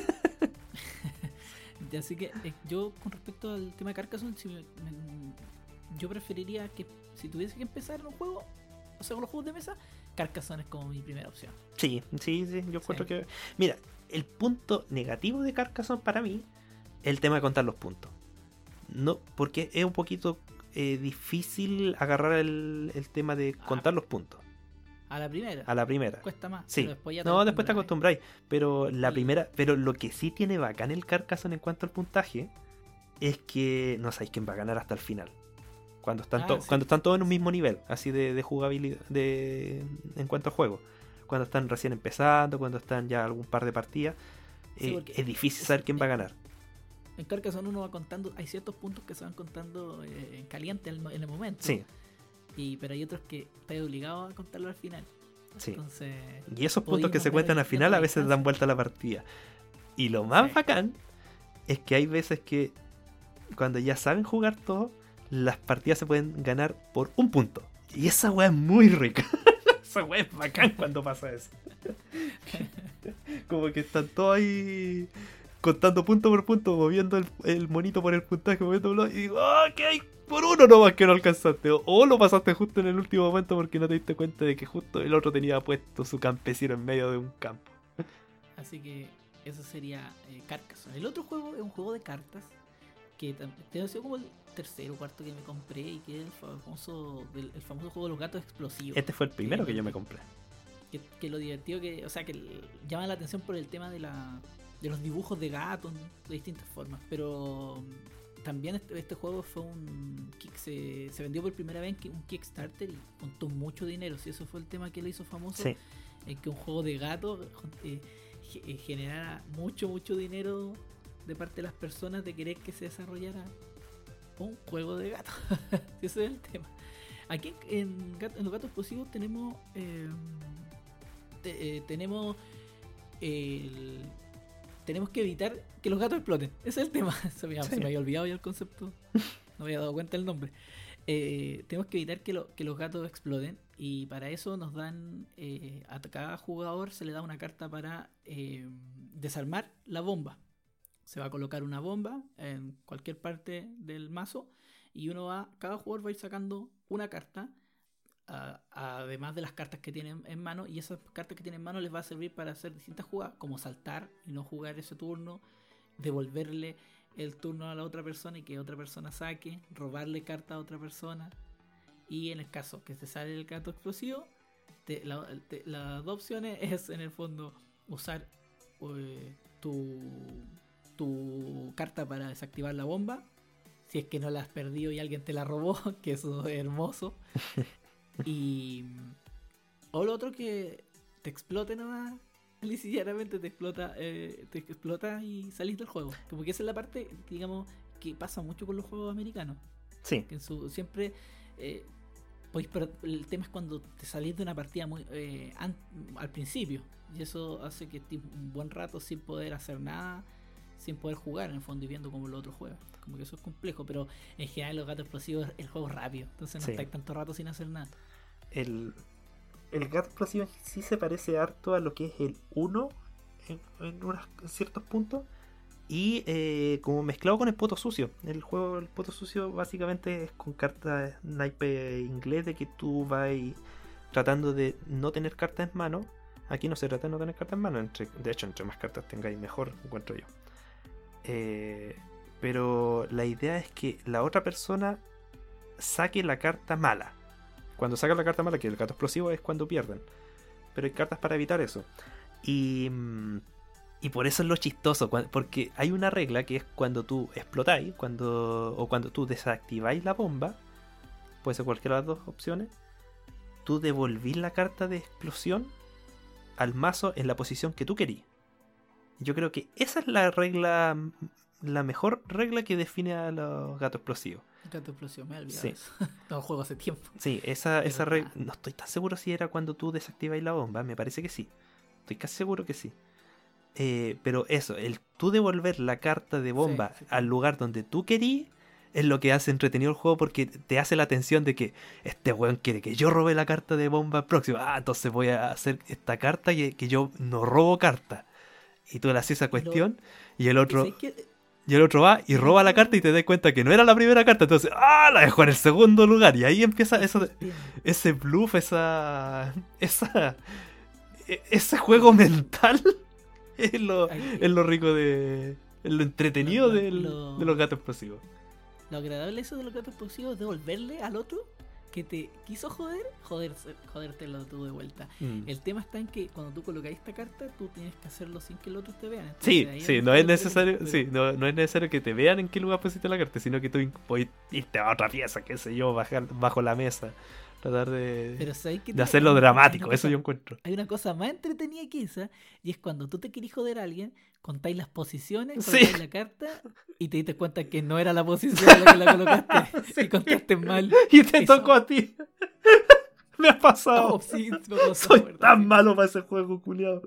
Y así que eh, yo con respecto al tema de Carcassonne, si me- me- yo preferiría que si tuviese que empezar en un juego, o sea, con los juegos de mesa, Carcassonne es como mi primera opción. Sí, sí, sí, yo encuentro Sí. que... Mira, el punto negativo de Carcassonne para mí es el tema de contar los puntos. No, porque es un poquito eh, difícil agarrar el, el tema de Ah, contar los puntos A la primera, a la primera. cuesta más. Sí, Pero después ya te no, después te acostumbras. acostumbráis. Pero la Y- primera, pero lo que sí tiene bacán el Carcassonne en cuanto al puntaje es que no sabéis quién va a ganar hasta el final. Cuando están, Ah, to- sí. cuando están todos en un mismo nivel, así de, de jugabilidad, de, en cuanto a juego. Cuando están recién empezando, cuando están ya algún par de partidas, Sí, eh, porque es difícil es- saber quién va a eh, ganar. En Carcassonne uno va contando, hay ciertos puntos que se van contando eh, en caliente en el, en el momento. Sí, Y, pero hay otros que estás obligado a contarlo al final. sí. Entonces, Y esos podéis puntos que más se o menos cuentan ir al final viendo a la veces dan distancia. vuelta a la partida. Y lo más Sí. bacán es que hay veces que cuando ya saben jugar todo, las partidas se pueden ganar por un punto. Y esa weá es muy rica. Esa weá es bacán cuando pasa eso. Como que están todos ahí contando punto por punto, moviendo el, el monito por el puntaje, moviéndolo, y digo, ¡ah, que hay! Por uno nomás que no alcanzaste. O, o lo pasaste justo en el último momento porque no te diste cuenta de que justo el otro tenía puesto su campesino en medio de un campo. así que eso sería eh, Carcassonne. El otro juego es un juego de cartas que tam- te ha sido como el tercero o cuarto que me compré y que es el famoso, del- el famoso juego de los gatos explosivos. Este fue el primero que yo me compré. que, que lo divertido que, o sea, que el- llama la atención por el tema de la de los dibujos de gatos de distintas formas, pero mm, también este, este juego fue un kick- se, se vendió por primera vez en ki- un Kickstarter y contó mucho dinero, si eso fue el tema que lo hizo famoso, Sí, es que un juego de gatos eh, ge- eh, generara mucho mucho dinero de parte de las personas de querer que se desarrollara un juego de gatos. Ese es el tema. Aquí en, Gat- en los gatos explosivos tenemos eh, te- eh, tenemos el- tenemos que evitar que los gatos exploten. Ese es el tema. Se me, Sí. se me había olvidado ya el concepto. No me había dado cuenta el nombre. Eh, tenemos que evitar que, lo- que los gatos exploten. Y para eso nos dan. Eh, a cada jugador se le da una carta para eh, desarmar la bomba. Se va a colocar una bomba en cualquier parte del mazo. Y uno va. Cada jugador va a ir sacando una carta. a- además de las cartas que tienen en mano, y esas cartas que tienen en mano les va a servir para hacer distintas jugadas, como saltar y no jugar ese turno, devolverle el turno a la otra persona y que otra persona saque, robarle carta a otra persona, y en el caso que te sale el gato explosivo, te- la- te- las dos opciones es en el fondo usar eh, tu, tu carta para desactivar la bomba, si es que no la has perdido y alguien te la robó, que eso es hermoso. Y. O lo otro que te explote nomás. Ligeramente te explota. Eh, te explota y salís del juego. Como que esa es la parte, digamos, que pasa mucho con los juegos americanos. sí. Que en su, siempre. Eh, podéis per- el tema es cuando te salís de una partida muy eh, an- al principio. Y eso hace que estés un buen rato sin poder hacer nada. sin poder jugar en el fondo y viendo cómo los otros juegan. Como que eso es complejo, pero en general los gatos explosivos el juego es rápido, entonces no Sí. estáis tanto rato sin hacer nada. El, el gato explosivo sí se parece harto a lo que es el uno en, en, unos, en ciertos puntos. Y eh, como mezclado con el poto sucio. El juego, el poto sucio básicamente es con cartas naipe inglés, de que tú vas tratando de no tener cartas en mano. Aquí no se trata de no tener cartas en mano. Entre, de hecho, entre más cartas tengáis, mejor, encuentro yo. Eh, pero la idea es que la otra persona saque la carta mala. Cuando saca la carta mala, que el gato explosivo es cuando pierden. Pero hay cartas para evitar eso. Y... Y por eso es lo chistoso, porque hay una regla que es cuando tú explotáis, cuando, o cuando tú desactiváis la bomba, puede ser cualquiera de las dos opciones, tú devolvís la carta de explosión al mazo en la posición que tú querís. Yo creo que esa es la regla, la mejor regla que define a los gatos explosivos. Gato explosivo, me he olvidado Sí. eso. No juego hace tiempo. Sí, esa, esa Pero, regla, ah. no estoy tan seguro si era cuando tú desactiváis la bomba, me parece que sí. Estoy casi seguro que sí. Eh, pero eso, el tú devolver la carta de bomba Sí, sí, sí. al lugar donde tú querías es lo que hace entretenido el juego, porque te hace la tensión de que este weón quiere que yo robe la carta de bomba próxima. Ah, entonces voy a hacer esta carta que, que yo no robo carta. Y tú le haces esa cuestión y el otro ¿Sabes qué? y el otro va y roba la carta y te das cuenta que no era la primera carta. Entonces, ah, la dejo en el segundo lugar. Y ahí empieza eso de- ese bluff, esa esa e- ese juego mental. Es lo, Ahí- es lo rico de. Es lo entretenido Lo- del- lo- de los gatos explosivos. Lo agradable eso de los gatos explosivos es devolverle al otro que te quiso joder, joder, jodértelo tú de vuelta. Mm. El tema está en que cuando tú colocáis esta carta, tú tienes que hacerlo sin que el otro te vea. Entonces, Sí, ahí sí, es no donde es te necesario, pero- sí, no, no es necesario que te vean en qué lugar pusiste la carta, sino que tú puedes irte a otra pieza, qué sé yo, bajar bajo la mesa, tratar de, Pero ¿sabes qué? de hacerlo Hay una- dramático, hay una eso cosa- yo encuentro. Hay una cosa más entretenida que esa, y es cuando tú te querís joder a alguien, contáis las posiciones, Sí. colocáis la carta y te diste cuenta que no era la posición en la que la colocaste y contaste mal. Y te Eso- tocó a ti. Me ha pasado. Oh, sí, me pasó, Soy ¿verdad? tan malo para ese juego, culiado.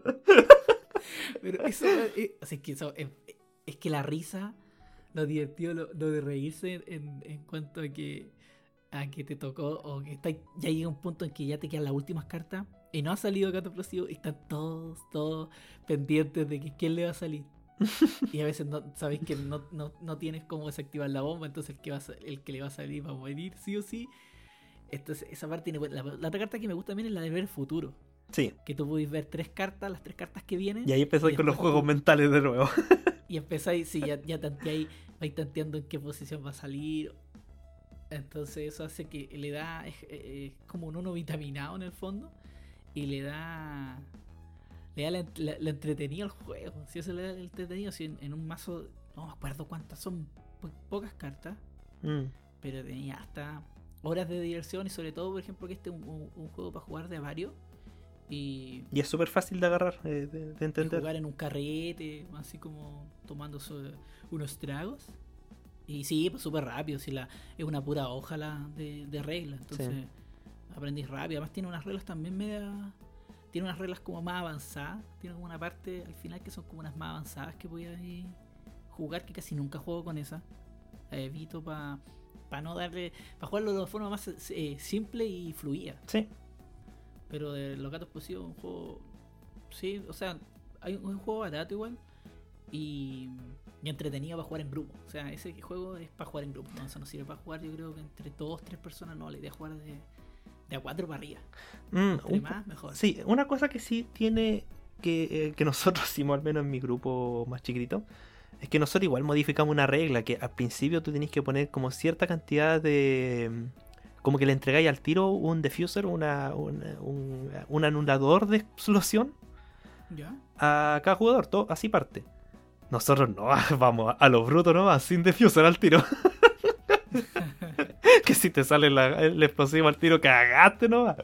Pero eso, eh, o sea, es que eso, eh, es que la risa, lo divertido, lo, lo de reírse en, en cuanto a que a que te tocó o que está, ya llega un punto en que ya te quedan las últimas cartas y no ha salido gato explosivo y están todos, todos pendientes de que quién le va a salir. Y a veces no sabéis que no, no, no tienes cómo desactivar la bomba, entonces el que, va a, sa- el que le va a salir va a morir sí o sí. Entonces esa parte tiene buena- la, la otra carta que me gusta también es la de ver el futuro. Sí, Que tú podéis ver tres cartas, las tres cartas que vienen. y ahí empezáis Y con los después juegos tú- mentales de nuevo. Y empezáis, sí, ya, ya tanteáis, vais tanteando en qué posición va a salir. Entonces eso hace que le da, es, es como un uno vitaminado en el fondo. Y le da, le da la, la- la entretenido al juego. Si eso le da el entretenido, si en, en un mazo, no me acuerdo cuántas, son po- pocas cartas. Mm. Pero tenía hasta horas de diversión y sobre todo, por ejemplo, que este es un, un- un juego para jugar de a varios. Y Y es súper fácil de agarrar, eh, de, de y entender. jugar en un carrete, así como tomando so- unos tragos. Y sí, pues súper rápido, si la, es una pura hoja la de, de reglas, entonces Sí. aprendís rápido. Además tiene unas reglas también media... Tiene unas reglas como más avanzadas, tiene como una parte al final que son como unas más avanzadas que voy a jugar, que casi nunca juego con esa. La evito para no darle... Para jugarlo de forma más eh, simple y fluida. Sí, Pero de los gatos explosivos, un juego. Sí, o sea, hay un, un juego barato igual. Y, y entretenido para jugar en grupo. O sea, ese juego es para jugar en grupo. No, o sea, no sirve para jugar, yo creo que entre dos, tres personas. No, la idea es jugar de, de a cuatro para arriba. Mm, Entre un po- más, mejor. sí, una cosa que sí tiene que, eh, que nosotros hicimos, al menos en mi grupo más chiquitito, es que nosotros igual modificamos una regla que al principio tú tenés que poner como cierta cantidad de... Como que le entregáis al tiro un diffuser, una, una- un, un anulador de explosión ¿Ya? a cada jugador, todo así parte. Nosotros no, vamos a lo bruto nomás, sin diffuser al tiro. Que si te sale la- el explosivo al tiro, cagaste nomás.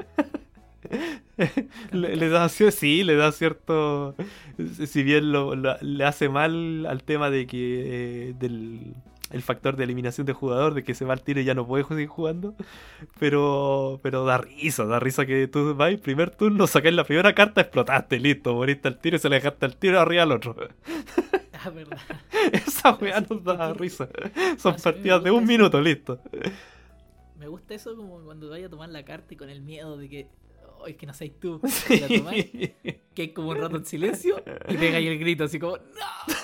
le, le da cier- sí, le da cierto. Si bien lo, lo- le hace mal al tema de que eh, del el factor de eliminación de jugador, de que se va al tiro y ya no puede seguir jugando, pero pero da risa, da risa que tú vas, primer turno, sacáis la primera carta, explotaste, listo, moriste al tiro y se le dejaste al tiro arriba al otro. Ah, verdad. Esa weá Así nos que- da que- risa. Son no, sí, a mí me partidas de gusta un eso. minuto, listo. Me gusta eso como cuando vayas a tomar la carta y con el miedo de que, oh, es que no seas tú, Sí. y la tomáis, que hay como un rato en silencio y pegáis el grito así como, ¡no!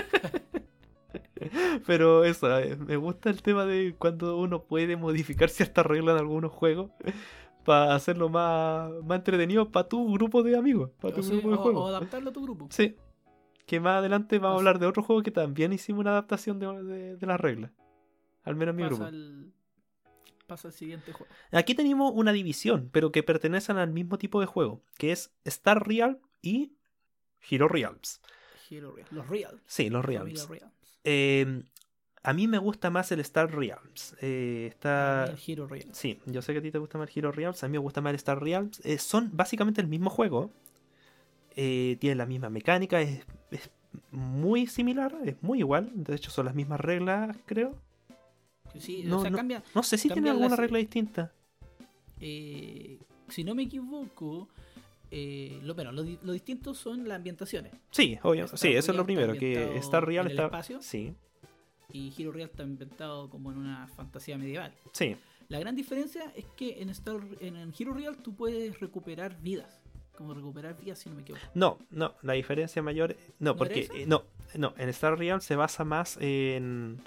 Pero eso, eh, me gusta el tema de cuando uno puede modificar ciertas reglas en algunos juegos para hacerlo más, más entretenido para tu grupo de amigos, para tu O, sí, grupo de o- juegos. o adaptarlo a tu grupo. Sí, que más adelante vamos a Pasa- hablar de otro juego que también hicimos una adaptación de, de- de las reglas. Al menos en mi Pasa grupo. al, pasa al siguiente juego. Aquí tenemos una división, pero que pertenecen al mismo tipo de juego, que es Star Realm y Hero Realms. Hero Real. Los Real. Sí, los Familia Realms. Realms. Eh, a mí me gusta más el Star Realms. Eh, Para está... mí el Hero Real. Sí, yo sé que a ti te gusta más el Hero Realms, a mí me gusta más el Star Realms. Eh, son básicamente el mismo juego. Eh, tienen la misma mecánica, es, es muy similar, es muy igual. De hecho, son las mismas reglas, creo. Sí, No, o sea, no- cambia. No sé si tiene Cambian alguna las- regla distinta. eh, si no me equivoco, eh, lo, bueno, lo, di- lo distinto son las ambientaciones. Sí, obvio. Star Sí, eso es Real lo está primero. Que ambientado Star Real en el está. espacio. Sí, Y Hero Real está inventado como en una fantasía medieval. sí. La gran diferencia es que en, Star, en, en Hero Real tú puedes recuperar vidas. Como recuperar vidas, si no me equivoco. No, no, la diferencia mayor. No, ¿No porque. era esa? eh, no, no, en Star Realm se basa más en.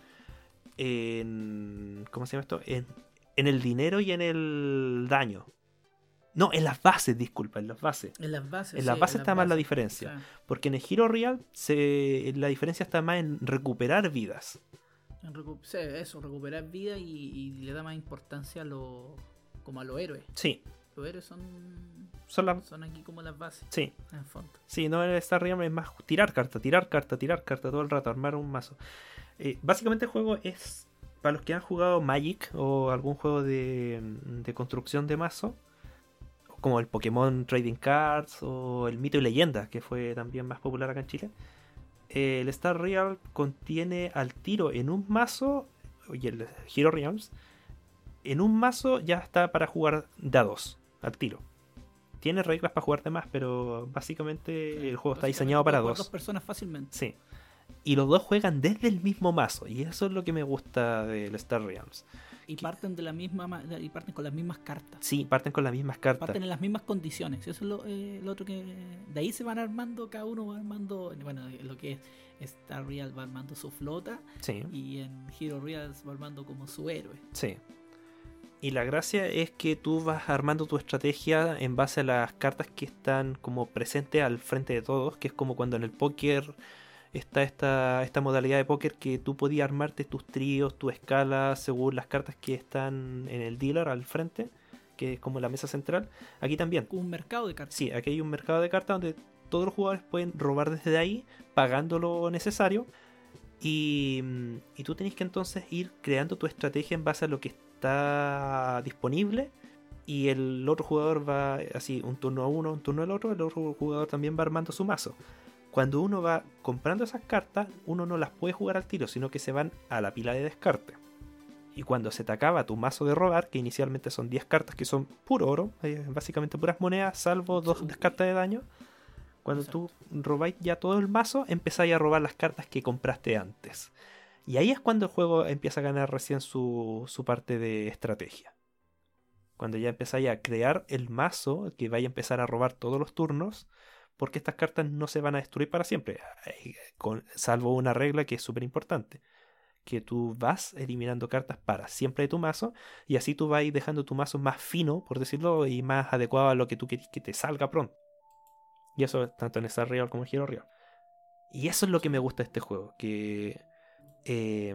En. ¿Cómo se llama esto? En, en el dinero y en el daño. No, en las bases, disculpa, en las bases. En las bases. En las sí, bases está más la bases. diferencia. O sea, Porque en el Hero Real se, la diferencia está más en recuperar vidas. en recu- sí, eso, recuperar vida y, y le da más importancia a lo, como a los héroes. Sí, Los héroes son, son las. son aquí como las bases, Sí, en el fondo. sí, no en el Star Realm es más tirar carta, tirar carta, tirar carta todo el rato, armar un mazo. Eh, básicamente el juego es. Para los que han jugado Magic o algún juego de, de construcción de mazo, como el Pokémon Trading Cards o el Mito y Leyenda, que fue también más popular acá en Chile. Eh, el Star Real contiene al tiro en un mazo, y el Hero Realms, en un mazo ya está para jugar de a dos, al tiro. Tiene reglas para jugar de más, pero básicamente el juego está Básicamente diseñado para puedes jugar dos. dos personas fácilmente. Sí. Y los dos juegan desde el mismo mazo, y eso es lo que me gusta del Star Realms. Y ¿Qué? parten de la misma ma- y parten con las mismas cartas. Sí, parten con las mismas cartas. Parten en las mismas condiciones. Eso es lo, eh, lo otro que. De ahí se van armando, cada uno va armando. Bueno, lo que es Star Real va armando su flota. Sí, Y en Hero Real va armando como su héroe. sí. Y la gracia es que tú vas armando tu estrategia en base a las cartas que están como presentes al frente de todos, que es como cuando en el póker está esta, esta modalidad de póker que tú podías armarte tus tríos, tu escala según las cartas que están en el dealer al frente, que es como la mesa central. Aquí también. Un mercado de cartas. Sí, aquí hay un mercado de cartas donde todos los jugadores pueden robar desde ahí, pagando lo necesario. Y, y tú tenés que entonces ir creando tu estrategia en base a lo que está disponible. Y el otro jugador va así, un turno a uno, un turno al otro. El otro jugador también va armando su mazo. Cuando uno va comprando esas cartas, uno no las puede jugar al tiro, sino que se van a la pila de descarte. Y cuando se te acaba tu mazo de robar, que inicialmente son diez cartas que son puro oro, eh, básicamente puras monedas, salvo dos Sí. descartas de daño. Cuando Exacto. tú robáis ya todo el mazo, empezáis a robar las cartas que compraste antes. Y ahí es cuando el juego empieza a ganar recién su, su parte de estrategia. Cuando ya empezáis a crear el mazo que vaya a empezar a robar todos los turnos, porque estas cartas no se van a destruir para siempre, eh, con, salvo una regla que es súper importante, que tú vas eliminando cartas para siempre de tu mazo, y así tú vas dejando tu mazo más fino, por decirlo, y más adecuado a lo que tú querés que te salga pronto. Y eso tanto en Star Real como en Hero Real. Y eso es lo que me gusta de este juego, que eh,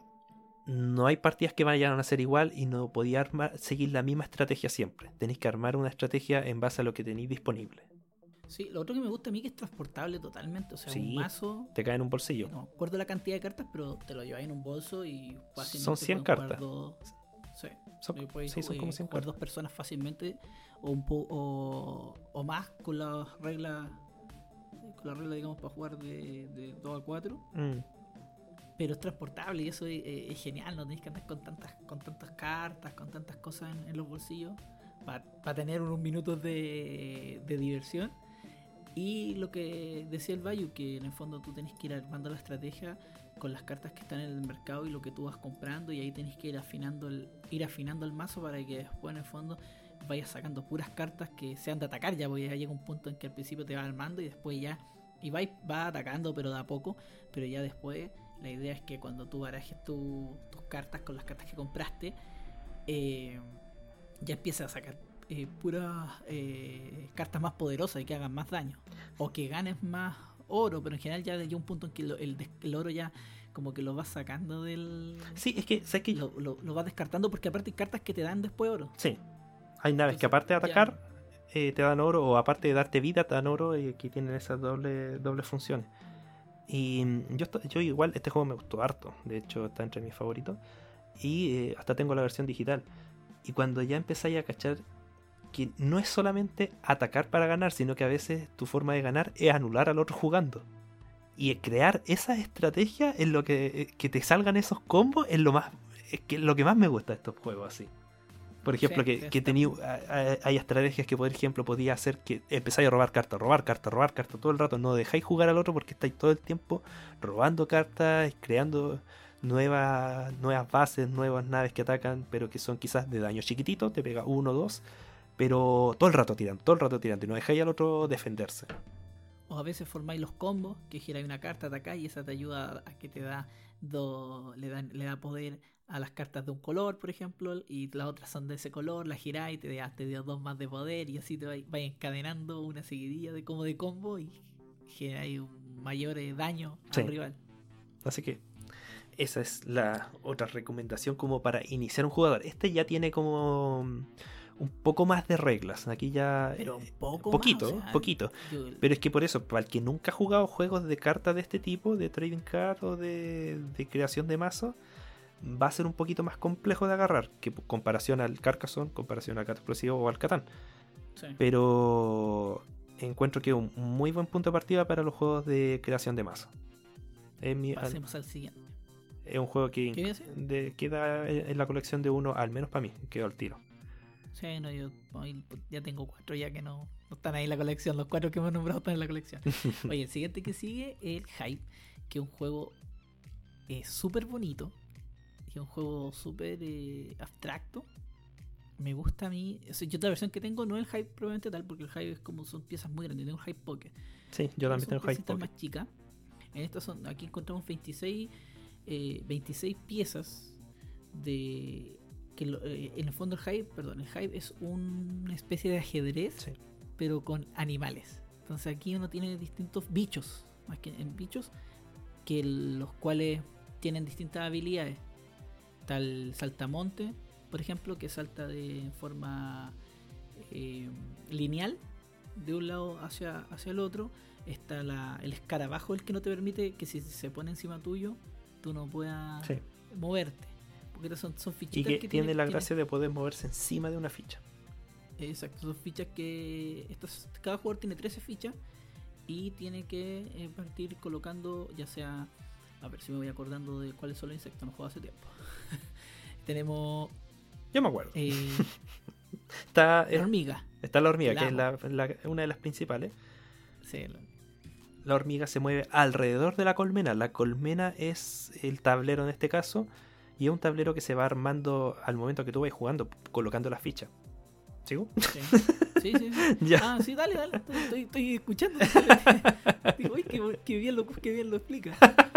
no hay partidas que vayan a ser igual y no podía armar, seguir la misma estrategia siempre. Tenéis que armar una estrategia en base a lo que tenéis disponible. Sí, lo otro que me gusta a mí es que es transportable totalmente. O sea, Sí. un mazo. Te cae en un bolsillo. No me acuerdo la cantidad de cartas, pero te lo llevas en un bolso y fácilmente Son cien pueden jugar cartas. dos- Sí. Son, Y puedes sí, son ju- como eh, cien jugar cartas. dos personas fácilmente o un po o, o más con las reglas con la regla digamos para jugar de, de dos a cuatro, Mm, pero es transportable y eso es, es- es genial, no tenés que andar con tantas con tantas cartas, con tantas cosas en, en los bolsillos para tener unos minutos de, de diversión. Y lo que decía el Bayu, que en el fondo tú tenés que ir armando la estrategia con las cartas que están en el mercado y lo que tú vas comprando, y ahí tenés que ir afinando el, ir afinando el mazo para que después en el fondo vayas sacando puras cartas que sean de atacar ya, porque ya llega un punto en que al principio te vas armando y después ya, y va, va atacando pero de a poco, pero ya después la idea es que cuando tú barajes tu, tus cartas con las cartas que compraste, eh, ya empiezas a sacar eh, puras eh, cartas más poderosas y que hagan más daño, o que ganes más oro, pero en general ya llega un punto en que lo, el, el oro ya como que lo vas sacando del... Sí, es que, ¿sabes qué? Lo, lo, lo vas descartando porque aparte hay cartas que te dan después oro. Sí, hay naves Entonces, que aparte de atacar ya. eh, te dan oro, o aparte de darte vida te dan oro, y que tienen esas doble, dobles funciones. Y mm, yo, yo igual, este juego me gustó harto, de hecho está entre mis favoritos, y eh, hasta tengo la versión digital. Y cuando ya empezáis a cachar que no es solamente atacar para ganar, sino que a veces tu forma de ganar es anular al otro jugando. Y crear esa estrategia es lo que, que te salgan esos combos, es lo más, es que lo que más me gusta de estos juegos así. Por ejemplo, sí, que, sí, que tenía, hay estrategias que, por ejemplo, podía hacer que empezáis a robar cartas, robar cartas, robar cartas todo el rato. No dejáis jugar al otro porque estáis todo el tiempo robando cartas, creando nuevas, nuevas bases, nuevas naves que atacan, pero que son quizás de daño chiquitito, te pega uno o dos, pero todo el rato tirando, todo el rato tirando, y no dejáis al otro defenderse. O a veces formáis los combos, que giráis una carta, atacáis, y esa te ayuda a que te da do, le, da, le da poder a las cartas de un color, por ejemplo, y las otras son de ese color, las giráis, te da, te dio dos más de poder, y así te vais, vais encadenando una seguidilla de como de combo y generáis un mayor eh, daño sí. al rival. Así que esa es la otra recomendación como para iniciar un jugador. Este ya tiene como un poco más de reglas. Aquí ya... Pero un poco poquito, más, o sea, poquito. Yo... Pero es que por eso, para el que nunca ha jugado juegos de cartas de este tipo, de trading card o de, de creación de mazo, va a ser un poquito más complejo de agarrar que comparación al Carcassonne, comparación al Gato Explosivo o al Catán. Sí. Pero encuentro que es un muy buen punto de partida para los juegos de creación de mazo. Es mi, Pasemos al, al siguiente. Es un juego que de, queda en la colección de uno, al menos para mí, quedó al tiro. Sí, no, yo ya tengo cuatro ya que no, no están ahí en la colección. Los cuatro que hemos nombrado están en la colección. Oye, el siguiente que sigue es el Hype, que es un juego eh, súper bonito. Es un juego súper eh, abstracto. Me gusta a mí. O sea, yo la versión que tengo no es el Hype probablemente tal, porque el Hype es como son piezas muy grandes. Tengo un Hype Pocket. Sí, yo también tengo Hype Pocket. Más chicas. En estas son, aquí encontramos veintiséis, eh, veintiséis piezas de que lo, eh, en el fondo el Hype, perdón, el Hype es una especie de ajedrez, sí, pero con animales. Entonces aquí uno tiene distintos bichos, más que en bichos, que los cuales tienen distintas habilidades. Está el saltamonte, por ejemplo, que salta de forma eh, lineal de un lado hacia, hacia el otro. Está la, el escarabajo, el que no te permite que si se pone encima tuyo tú no puedas sí. moverte, porque son, son fichitas y que, que tiene tiene, la tiene... gracia de poder moverse encima de una ficha. Exacto, son fichas que estas, cada jugador tiene trece fichas y tiene que eh, partir colocando, ya sea, a ver si me voy acordando de cuáles son los insectos, no juego hace tiempo. Tenemos, yo me acuerdo, eh, está la hormiga, está la hormiga, que es la, la, una de las principales. Sí, la... la hormiga se mueve alrededor de la colmena. La colmena es el tablero en este caso, y es un tablero que se va armando al momento que tú vas jugando, colocando las fichas. ¿Sigo? Sí, sí, sí. Ya. Ah, sí, dale, dale. Estoy, estoy, estoy escuchando. Digo, uy, qué, qué, bien lo, qué bien lo explica.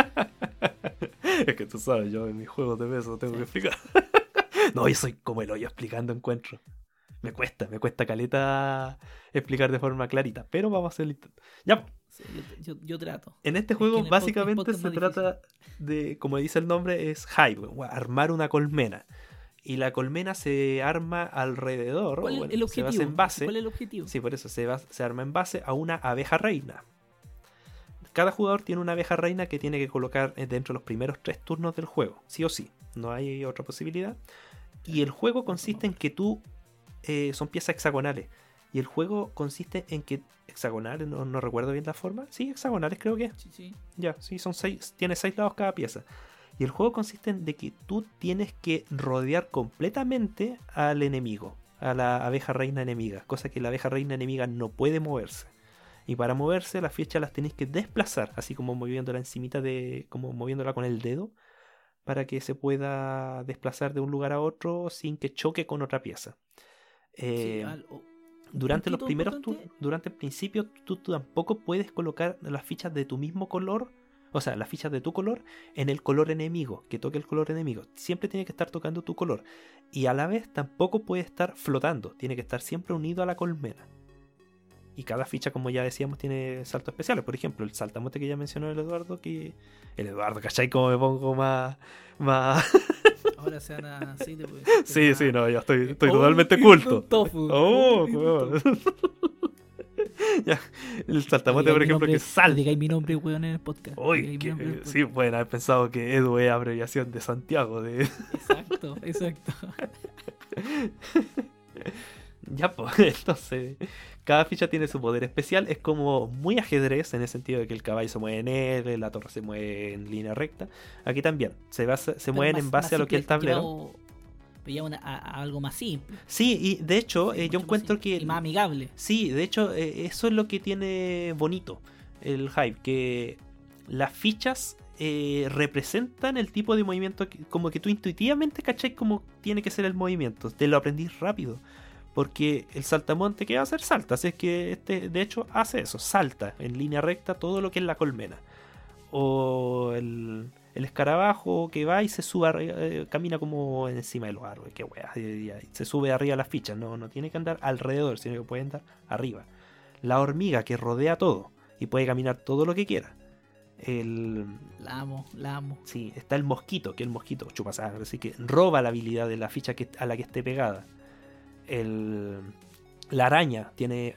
Es que tú sabes, yo en mis juegos de mesa tengo sí. que explicar. No, yo soy como el hoyo explicando encuentros. Me cuesta, me cuesta caleta explicar de forma clarita, pero vamos a hacer el intento. Ya. Sí, yo, yo, yo trato. En este juego en básicamente podcast, se trata difícil. de, como dice el nombre, es hive, armar una colmena. Y la colmena se arma alrededor. ¿Cuál es bueno, el objetivo? Se basa en base, ¿Cuál es el objetivo? Sí, por eso se, va, se arma en base a una abeja reina. Cada jugador tiene una abeja reina que tiene que colocar dentro de los primeros tres turnos del juego, sí o sí. No hay otra posibilidad. Y el juego consiste en que tú eh, son piezas hexagonales. Y el juego consiste en que hexagonales, no, no recuerdo bien la forma. Sí, hexagonales creo que. Sí, sí. Ya, sí, son seis, tiene seis lados cada pieza. Y el juego consiste en de que tú tienes que rodear completamente al enemigo, a la abeja reina enemiga, cosa que la abeja reina enemiga no puede moverse. Y para moverse, las fichas las tenéis que desplazar, así como moviéndola encimita de, como moviéndola con el dedo, para que se pueda desplazar de un lugar a otro sin que choque con otra pieza. Sí, Eh, al- o- un durante los puntito primeros tu- importante. durante el principio, tú, tú tampoco puedes colocar las fichas de tu mismo color, o sea, las fichas de tu color en el color enemigo, que toque el color enemigo. Siempre tiene que estar tocando tu color. Y a la vez tampoco puede estar flotando, tiene que estar siempre unido a la colmena. Y cada ficha, como ya decíamos, tiene saltos especiales. Por ejemplo, el saltamonte que ya mencionó el Eduardo, que... El Eduardo, ¿cachai? Como me pongo más... más... Ahora se van a así de, sí, sí, no, yo estoy, estoy Oh, totalmente eat culto. the tofu. Oh, Oh, eat the weón. Ya, el No saltamonte, por digáis mi ejemplo, nombre- que No salta. digáis mi nombre, weón, en el podcast. No Uy, digáis mi que, nombre en el sí, podcast. pueden haber pensado que Edu es abreviación de Santiago. De... Exacto, exacto. ya, pues, entonces, cada ficha tiene su poder especial. Es como muy ajedrez en el sentido de que el caballo se mueve en L, la torre se mueve en línea recta. Aquí también, se, basa, se Pero mueven más- en base más a lo que es el simple, tablero. llevado- pero ya una- a, a algo más simple. Sí, y de hecho, Sí, eh, yo mucho más encuentro simple que... y más amigable. Sí, de hecho, eh, eso es lo que tiene bonito el Hype, que las fichas eh, representan el tipo de movimiento que, como que tú intuitivamente cachai cómo tiene que ser el movimiento, te lo aprendís rápido, porque el saltamonte, ¿qué va a hacer? Salta, así es que este de hecho hace eso, salta en línea recta todo lo que es la colmena, o el, el escarabajo que va y se sube, arri- eh, camina como encima de los árboles, qué wea, y- y- y se sube arriba a las fichas, no, no tiene que andar alrededor, sino que puede andar arriba. La hormiga que rodea todo y puede caminar todo lo que quiera. El, La amo, la amo. sí, está el mosquito, que el mosquito chupa sangre, así que roba la habilidad de la ficha que, a la que esté pegada. El, la araña tiene...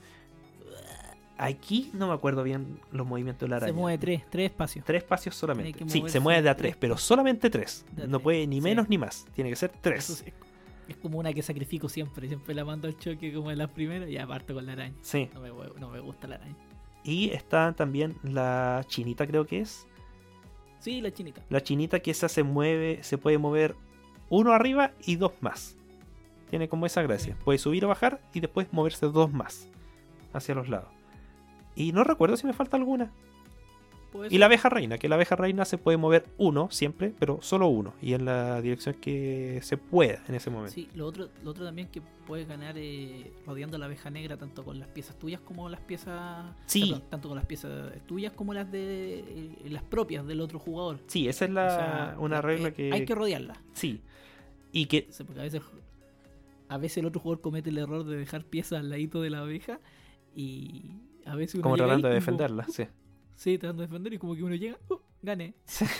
Aquí no me acuerdo bien los movimientos de la araña. Se mueve tres, tres espacios. Tres espacios solamente. Tiene que Sí, se moverse mueve de a tres tres, pero solamente tres. De a No tres, puede ni sí. menos ni más. Tiene que ser Eso tres. sí, es, es como una que sacrifico siempre. Siempre la mando al choque como en las primeras y aparto con la araña. Sí. No me, no me gusta la araña. Y está también la chinita, creo que es. Sí, la chinita. La chinita que esa se mueve, se puede mover uno arriba y dos más. Tiene como esa gracia. Puede subir o bajar y después moverse dos más hacia los lados. Y no recuerdo si me falta alguna. Puede Y ser. la abeja reina, que la abeja reina se puede mover uno siempre, pero solo uno. Y en la dirección que se pueda en ese momento. Sí, lo otro, lo otro también que puedes ganar eh, rodeando la abeja negra tanto con las piezas tuyas como las piezas Sí. perdón, tanto con las piezas tuyas como las de eh, las propias del otro jugador. Sí, esa es la, O sea, una eh, regla eh, que... hay que rodearla. Sí. Y que... O sea, porque a veces a veces el otro jugador comete el error de dejar piezas al ladito de la abeja y a veces uno Como llega tratando ahí de y como- defenderla, sí. sí, tratando de defender y como que uno llega, uh, gané.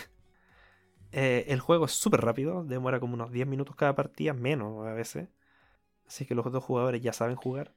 Eh, el juego es súper rápido, demora como unos diez minutos cada partida, menos a veces. Así que los dos jugadores ya saben jugar.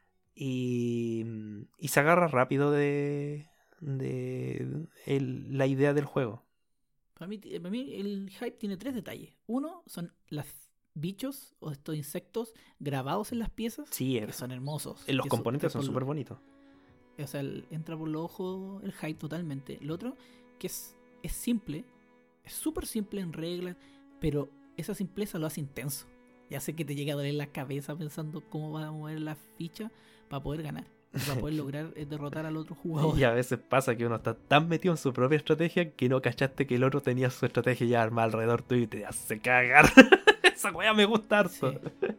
Y, y se agarra rápido de, de el- la idea del juego. Para mí, para mí el hype tiene tres detalles. Uno son los bichos o estos insectos grabados en las piezas, Sí, que es- son hermosos. los que componentes que son por- súper bonitos. O sea, el- entra por los ojos el hype totalmente. Lo otro, que es, es simple, es súper simple en reglas, pero esa simpleza lo hace intenso. Y hace que te llegue a doler la cabeza pensando cómo va a mover la ficha para poder ganar. Y para poder lograr eh, derrotar al otro jugador. Y a veces pasa que uno está tan metido en su propia estrategia que no cachaste que el otro tenía su estrategia ya armada alrededor tuyo y te hace cagar. Esa wea me gusta harto. Sí.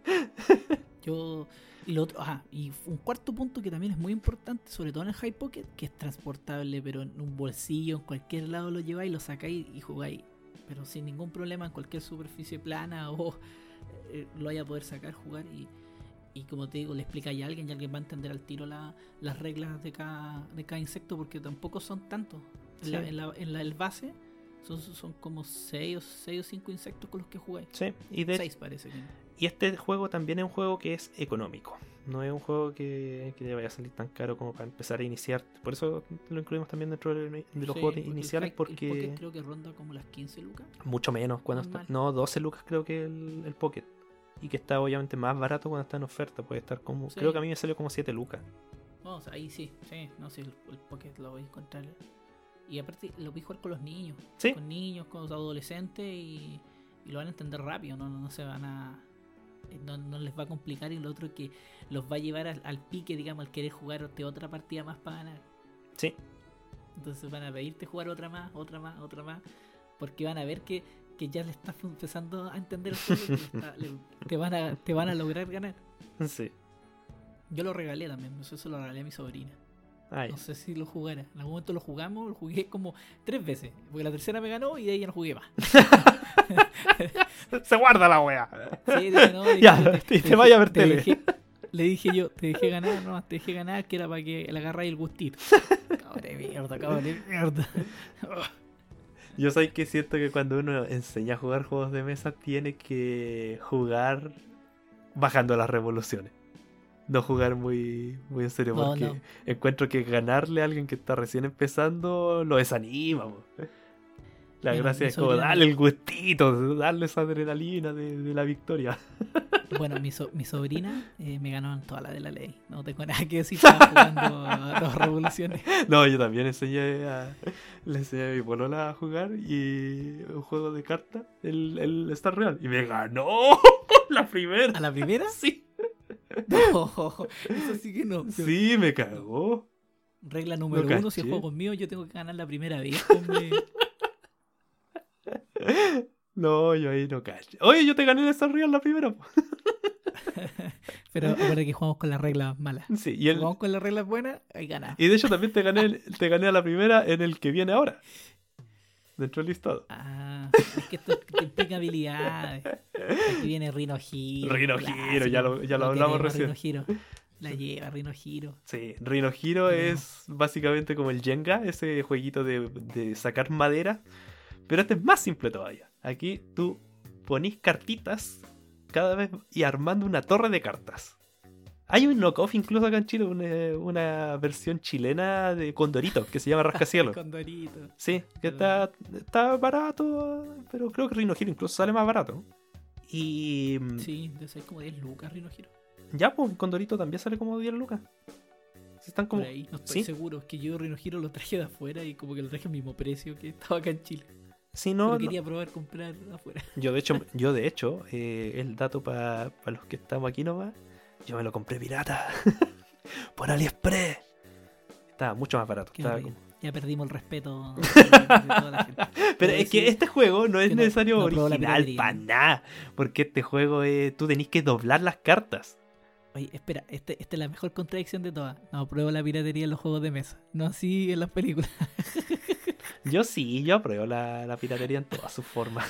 Yo. Y lo otro, ajá, y un cuarto punto que también es muy importante, sobre todo en el High Pocket, que es transportable, pero en un bolsillo, en cualquier lado lo lleváis, lo sacáis y jugáis, pero sin ningún problema en cualquier superficie plana o eh, lo vaya a poder sacar, jugar y, y como te digo, le explicáis a alguien y alguien va a entender al tiro la, las reglas de cada, de cada insecto porque tampoco son tantos. En, Sí. la, en, la, en la- el base son, son como seis o seis o cinco insectos con los que jugáis. Sí, y, de, seis parece que. y este juego también es un juego que es económico. No es un juego que, que te vaya a salir tan caro como para empezar a iniciar. Por eso lo incluimos también dentro de, de los Sí, juegos porque el iniciales, Hype- porque el Pocket creo que ronda como las quince lucas. mucho menos cuando está, Normal. no, doce lucas creo que el, el Pocket. Y que está obviamente más barato cuando está en oferta. Puede estar como, Sí. creo que a mí me salió como siete lucas. No, o sea, ahí sí, sí, no sé, el, el Pocket lo voy a encontrar. Y aparte lo voy a jugar con los niños. Sí. Con niños, con los adolescentes y, y lo van a entender rápido, no, no, no se van a no, no les va a complicar, y lo otro es que los va a llevar al, al pique, digamos, al querer jugar otra partida más para ganar. Sí. Entonces van a pedirte jugar otra más, otra más, otra más, porque van a ver que, que ya le estás empezando a entender el juego, que le está- le- te, van a, te van a lograr ganar. Sí. Yo lo regalé también, no sé, se lo regalé a mi sobrina. Ay. No sé si lo jugara. En algún momento lo jugamos, lo jugué como tres veces, porque la tercera me ganó y de ahí ya no jugué más. Se guarda la wea. Sí, dije, no, dije, Ya, le- te- le te dije- vaya a ver te tele. dejé- le dije yo, te dejé ganar, no, te dejé ganar, que era para que le agarráis el gustito. Cabrón de mierda, cabrón de mierda. Yo sé que siento que cuando uno enseña a jugar juegos de mesa tiene que jugar bajando las revoluciones. No jugar muy, muy en serio, No, porque no. encuentro que ganarle a alguien que está recién empezando lo desanima. Po. La Bueno, gracia mi es como sobrina darle me- el gustito, darle esa adrenalina de, de la victoria. Bueno, mi, so- mi sobrina eh, me ganó en toda la de la ley. No tengo nada que decir, estaba jugando a dos revoluciones. No, yo también enseñé a, le enseñé a mi polola a jugar y un juego de cartas, el, el Star Real, y me ganó la primera. ¿A la primera? Sí, No, eso sí que no. Yo- sí, me cagó. Regla número Lo uno, si el caché. juego es mío, yo tengo que ganar la primera vez. Hombre. No, yo ahí no caché. Oye, yo te gané el Star Real la primera. Po. Pero ahora que jugamos con las reglas malas. Sí, y, el, Jugamos con las reglas buenas, ahí gana. y de hecho también te gané, te gané a la primera en el que viene ahora. Dentro del listado. Ah, es que esto te implica habilidades. Aquí viene Rino Hiro. Rhino Hero, ya lo- ya lo hablamos recién. Rino Hiro. La lleva Rino Hiro. Sí, Rhino Hero No. es básicamente como el Jenga, ese jueguito de, de sacar madera. Pero este es más simple todavía. Aquí tú ponís cartitas cada vez y armando una torre de cartas. Hay un knockoff incluso acá en Chile, una, una versión chilena de Condorito que se llama Rascacielos. Condorito. Sí, que está, está barato, pero creo que Rhino Hero incluso sale más barato. Y Sí, de ser como diez lucas Rino Hiro. ya, pues Condorito también sale como diez lucas. Están como... Por ahí, no estoy ¿Sí? seguro. Es que yo Rino Hiro lo traje de afuera y como que lo traje al mismo precio que estaba acá en Chile. Sí, no, Pero no. quería probar comprar afuera. Yo de hecho, yo de hecho, eh, el dato para los que estamos aquí nomás, yo me lo compré pirata por AliExpress. Estaba mucho más barato. Qué estaba horrible. como- Ya perdimos el respeto de, de toda la gente. Pero Quiero es que decir este juego no es que no- necesario no probó la original piratería. para nada. Porque este juego es, tú tenés que doblar las cartas. Oye, espera, este, esta es la mejor contradicción de todas. No pruebo la piratería en los juegos de mesa. No así en las películas. Yo sí, yo apruebo la, la piratería en todas sus formas.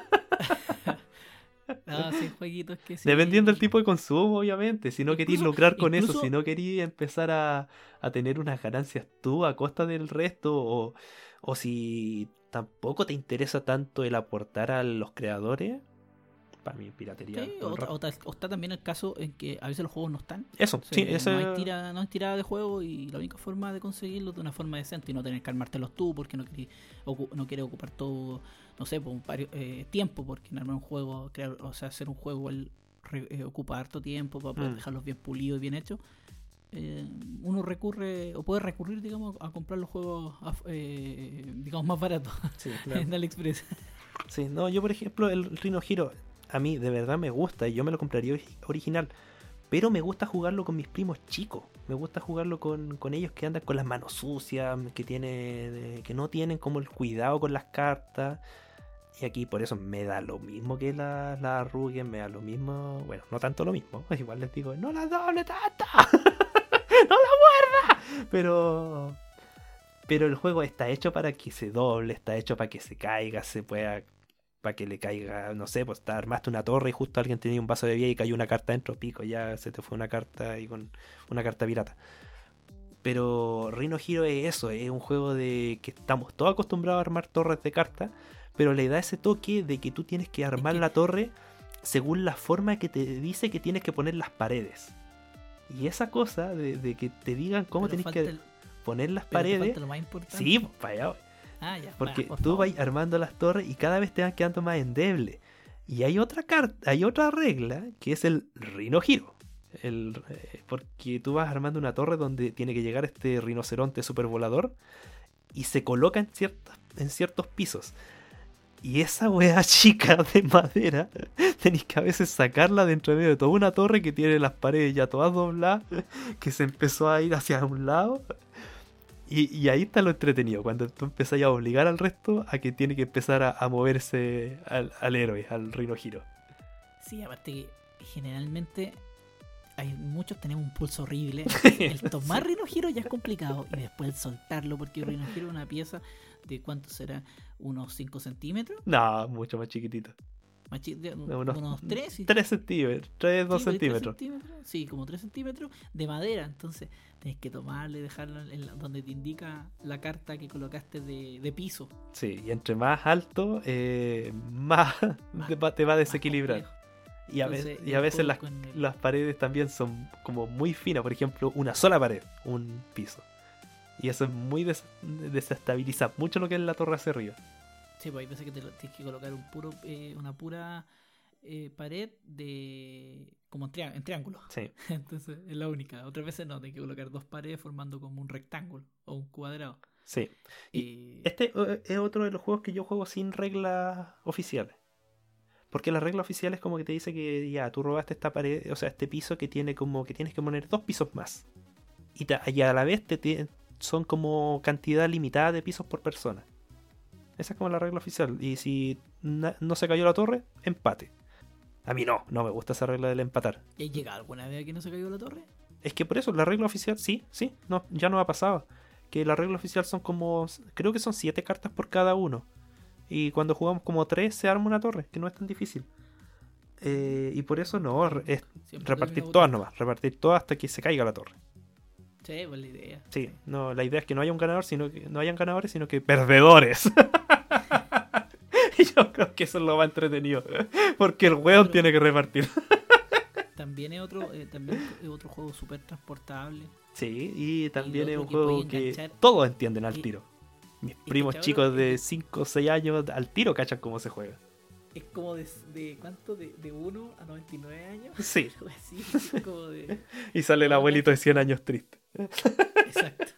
No, sí, jueguitos que sí. Dependiendo del tipo de consumo, obviamente. Si no queréis Incluso- lucrar con eso, incluso- si no queréis empezar a, a tener unas ganancias tú a costa del resto, o, o si tampoco te interesa tanto el aportar a los creadores, para mí piratería. Sí, todo el o, rato. o ta- o está también el caso en que a veces los juegos no están. Eso, O sea, sí, no, ese... hay tira, no hay tirada de juego y la única forma de conseguirlo es de una forma decente y no tener que armártelos tú porque no, querí- ocu- no quieres ocupar todo, no sé, por un vario- eh, tiempo, porque en armar un juego, crear, o sea, hacer un juego igual re- eh, ocupa harto tiempo para poder Mm. dejarlos bien pulidos y bien hechos. Eh, uno recurre, o puede recurrir, digamos, a comprar los juegos, af- eh, digamos, más baratos Sí, claro. en AliExpress. Sí, no, yo por ejemplo, el Rhino Hero, a mí de verdad me gusta y yo me lo compraría ori- original. Pero me gusta jugarlo con mis primos chicos. Me gusta jugarlo con, con ellos que andan con las manos sucias, que tienen, que no tienen como el cuidado con las cartas. Y aquí por eso me da lo mismo que la, la arruguen, me da lo mismo. Bueno, no tanto lo mismo. Igual les digo, no la doble tanta. No la muerda. Pero. Pero el juego está hecho para que se doble, está hecho para que se caiga, se pueda. Para que le caiga, no sé, pues te armaste una torre y justo alguien tenía un vaso de bebida y cayó una carta dentro, pico, ya se te fue una carta y con una carta pirata. Pero Rhino Hero es eso, es un juego de que estamos todos acostumbrados a armar torres de cartas, pero le da ese toque de que tú tienes que armar que- la torre según la forma que te dice que tienes que poner las paredes. Y esa cosa de, de que te digan cómo Pero tenés falta que el- poner las pero te paredes. falta lo más importante. Sí, pues, para allá voy. Ah, ya, Porque va, por tú favor. vas armando las torres y cada vez te van quedando más endebles. Y hay otra carta, hay otra regla que es el Rhino Hero. El, eh, porque tú vas armando una torre donde tiene que llegar este rinoceronte supervolador y se coloca en, ciertas, en ciertos pisos. Y esa weá chica de madera, tenéis que a veces sacarla de entre medio de toda una torre que tiene las paredes ya todas dobladas, que se empezó a ir hacia un lado. Y, y ahí está lo entretenido, cuando tú empezás a obligar al resto a que tiene que empezar a, a moverse al, al héroe, al Rhino Hero. Sí, aparte que generalmente hay muchos tenemos un pulso horrible. El tomar Sí. Rhino Hero ya es complicado y después el soltarlo, porque Rhino Hero es una pieza de ¿cuánto será? Unos cinco centímetros. No, mucho más chiquitito. Más chi- de- De unos unos tres. tres centímetros, tres, dos Sí, pues, tres centímetros. centímetros. Sí, como tres centímetros de madera. Entonces tenés que tomarlo y dejarlo en la- donde te indica la carta que colocaste de, de piso. Sí, y entre más alto, eh, más Más- te va, te va a más desequilibrar. complejo. Y a, Entonces, ve- y a el veces juego las, con el- las paredes también son como muy finas. Por ejemplo, una sola pared, un piso. Y eso es muy des- desestabiliza mucho lo que es la torre hacia arriba. Sí, pues hay veces que te lo- tienes que colocar un puro, eh, una pura eh, pared de como en, triá- en triángulo. Sí. Entonces es la única. Otras veces no, tienes que colocar dos paredes formando como un rectángulo o un cuadrado. Sí. Y Eh, este eh, es otro de los juegos que yo juego sin reglas oficiales. Porque la regla oficial es como que te dice que ya, tú robaste esta pared, o sea, este piso que tiene como que tienes que poner dos pisos más. Y, ta- y a la vez te, tie- son como cantidad limitada de pisos por persona. Esa es como la regla oficial. Y si na- no se cayó la torre, empate. A mí no, no me gusta esa regla del empatar. ¿y has llegado alguna vez a que no se cayó la torre? Es que por eso la regla oficial, sí, sí, no, ya no ha pasado. Que la regla oficial son como, creo que son siete cartas por cada uno. Y cuando jugamos como tres se arma una torre, que no es tan difícil. Eh, y por eso no, re- es Siempre repartir termino todas votando. nomás, repartir todas hasta que se caiga la torre. Sí, pues la idea. Sí, no, la idea es que no haya un ganador, sino que no hayan ganadores, sino que perdedores. Y yo creo que eso es lo más entretenido. Porque el weón Pero- tiene que repartir. También es otro, eh, también es otro juego súper transportable. Sí, y también Y es lo un otro que juego puede que enganchar- todos entienden al y- tiro. Mis y primos cachai, chicos ahora, de eh, cinco o seis años al tiro cachan cómo se juega. Es como de, de ¿cuánto? De, de uno a noventa y nueve años. Sí. Algo así, como de... Y sale el abuelito de cien años triste. Exacto.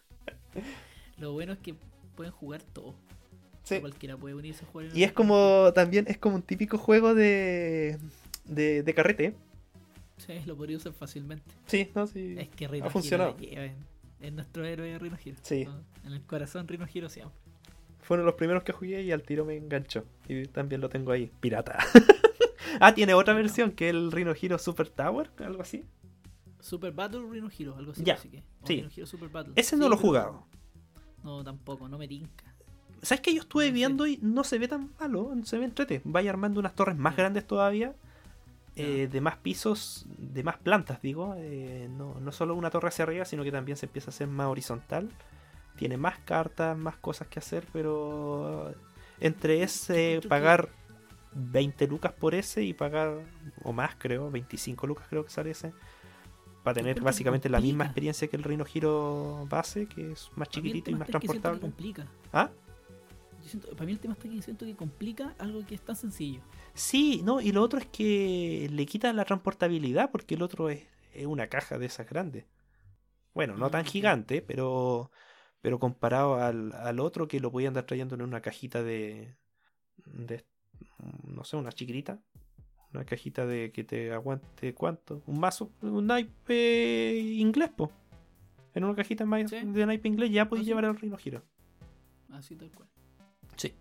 Lo bueno es que pueden jugar todos. Sí. Cualquiera puede unirse a jugar. en Y es el- como, también es como un típico juego de, de, de carrete. Sí, lo podría usar fácilmente. Sí, no, sí. Es que Rino ha funcionado. Hiro la lleva en- es nuestro héroe Rino Hiro. Sí. ¿no? En el corazón Rino Hiro siempre. Fue uno de los primeros que jugué y al tiro me enganchó. Y también lo tengo ahí, pirata. Ah, tiene otra versión que es el Rhino Hero Super Tower, algo así. Super Battle Rino Hiro, algo así. Ya, así que. O sí. Rhino Hero Super Battle. Ese no Sí, lo he pero jugado. No, tampoco, no me tinca. ¿Sabes que yo estuve No sé. viendo y no se ve tan malo? Se ve entrete. Vaya armando unas torres más Ya. grandes todavía. eh, Ya. de más pisos, de más plantas, digo. eh, no, no solo una torre hacia arriba, sino que también se empieza a hacer más horizontal. Tiene más cartas, más cosas que hacer, pero entre ese encuentro que- pagar veinte lucas por ese y pagar, o más creo, veinticinco lucas creo que sale ese, para tener encuentro que básicamente la misma complica. experiencia que el Rhino Hero base, que es más Para mí el chiquitito y tema más está en que siento que transportable. complica. ¿Ah? Yo siento, para mí el tema está que siento que complica algo que es tan sencillo. Sí, no, y lo otro es que le quita la transportabilidad porque el otro es, es una caja de esas grandes. Bueno, no Ah, tan ok. gigante, pero pero comparado al, al otro que lo podía andar trayendo en una cajita de, de no sé, una chiquitita, una cajita de que te aguante cuánto, un mazo, un naipe inglés, po. En una cajita más Sí. de naipe inglés ya podéis Ah, sí. llevar el Rhino Hero. Así tal cual. Sí.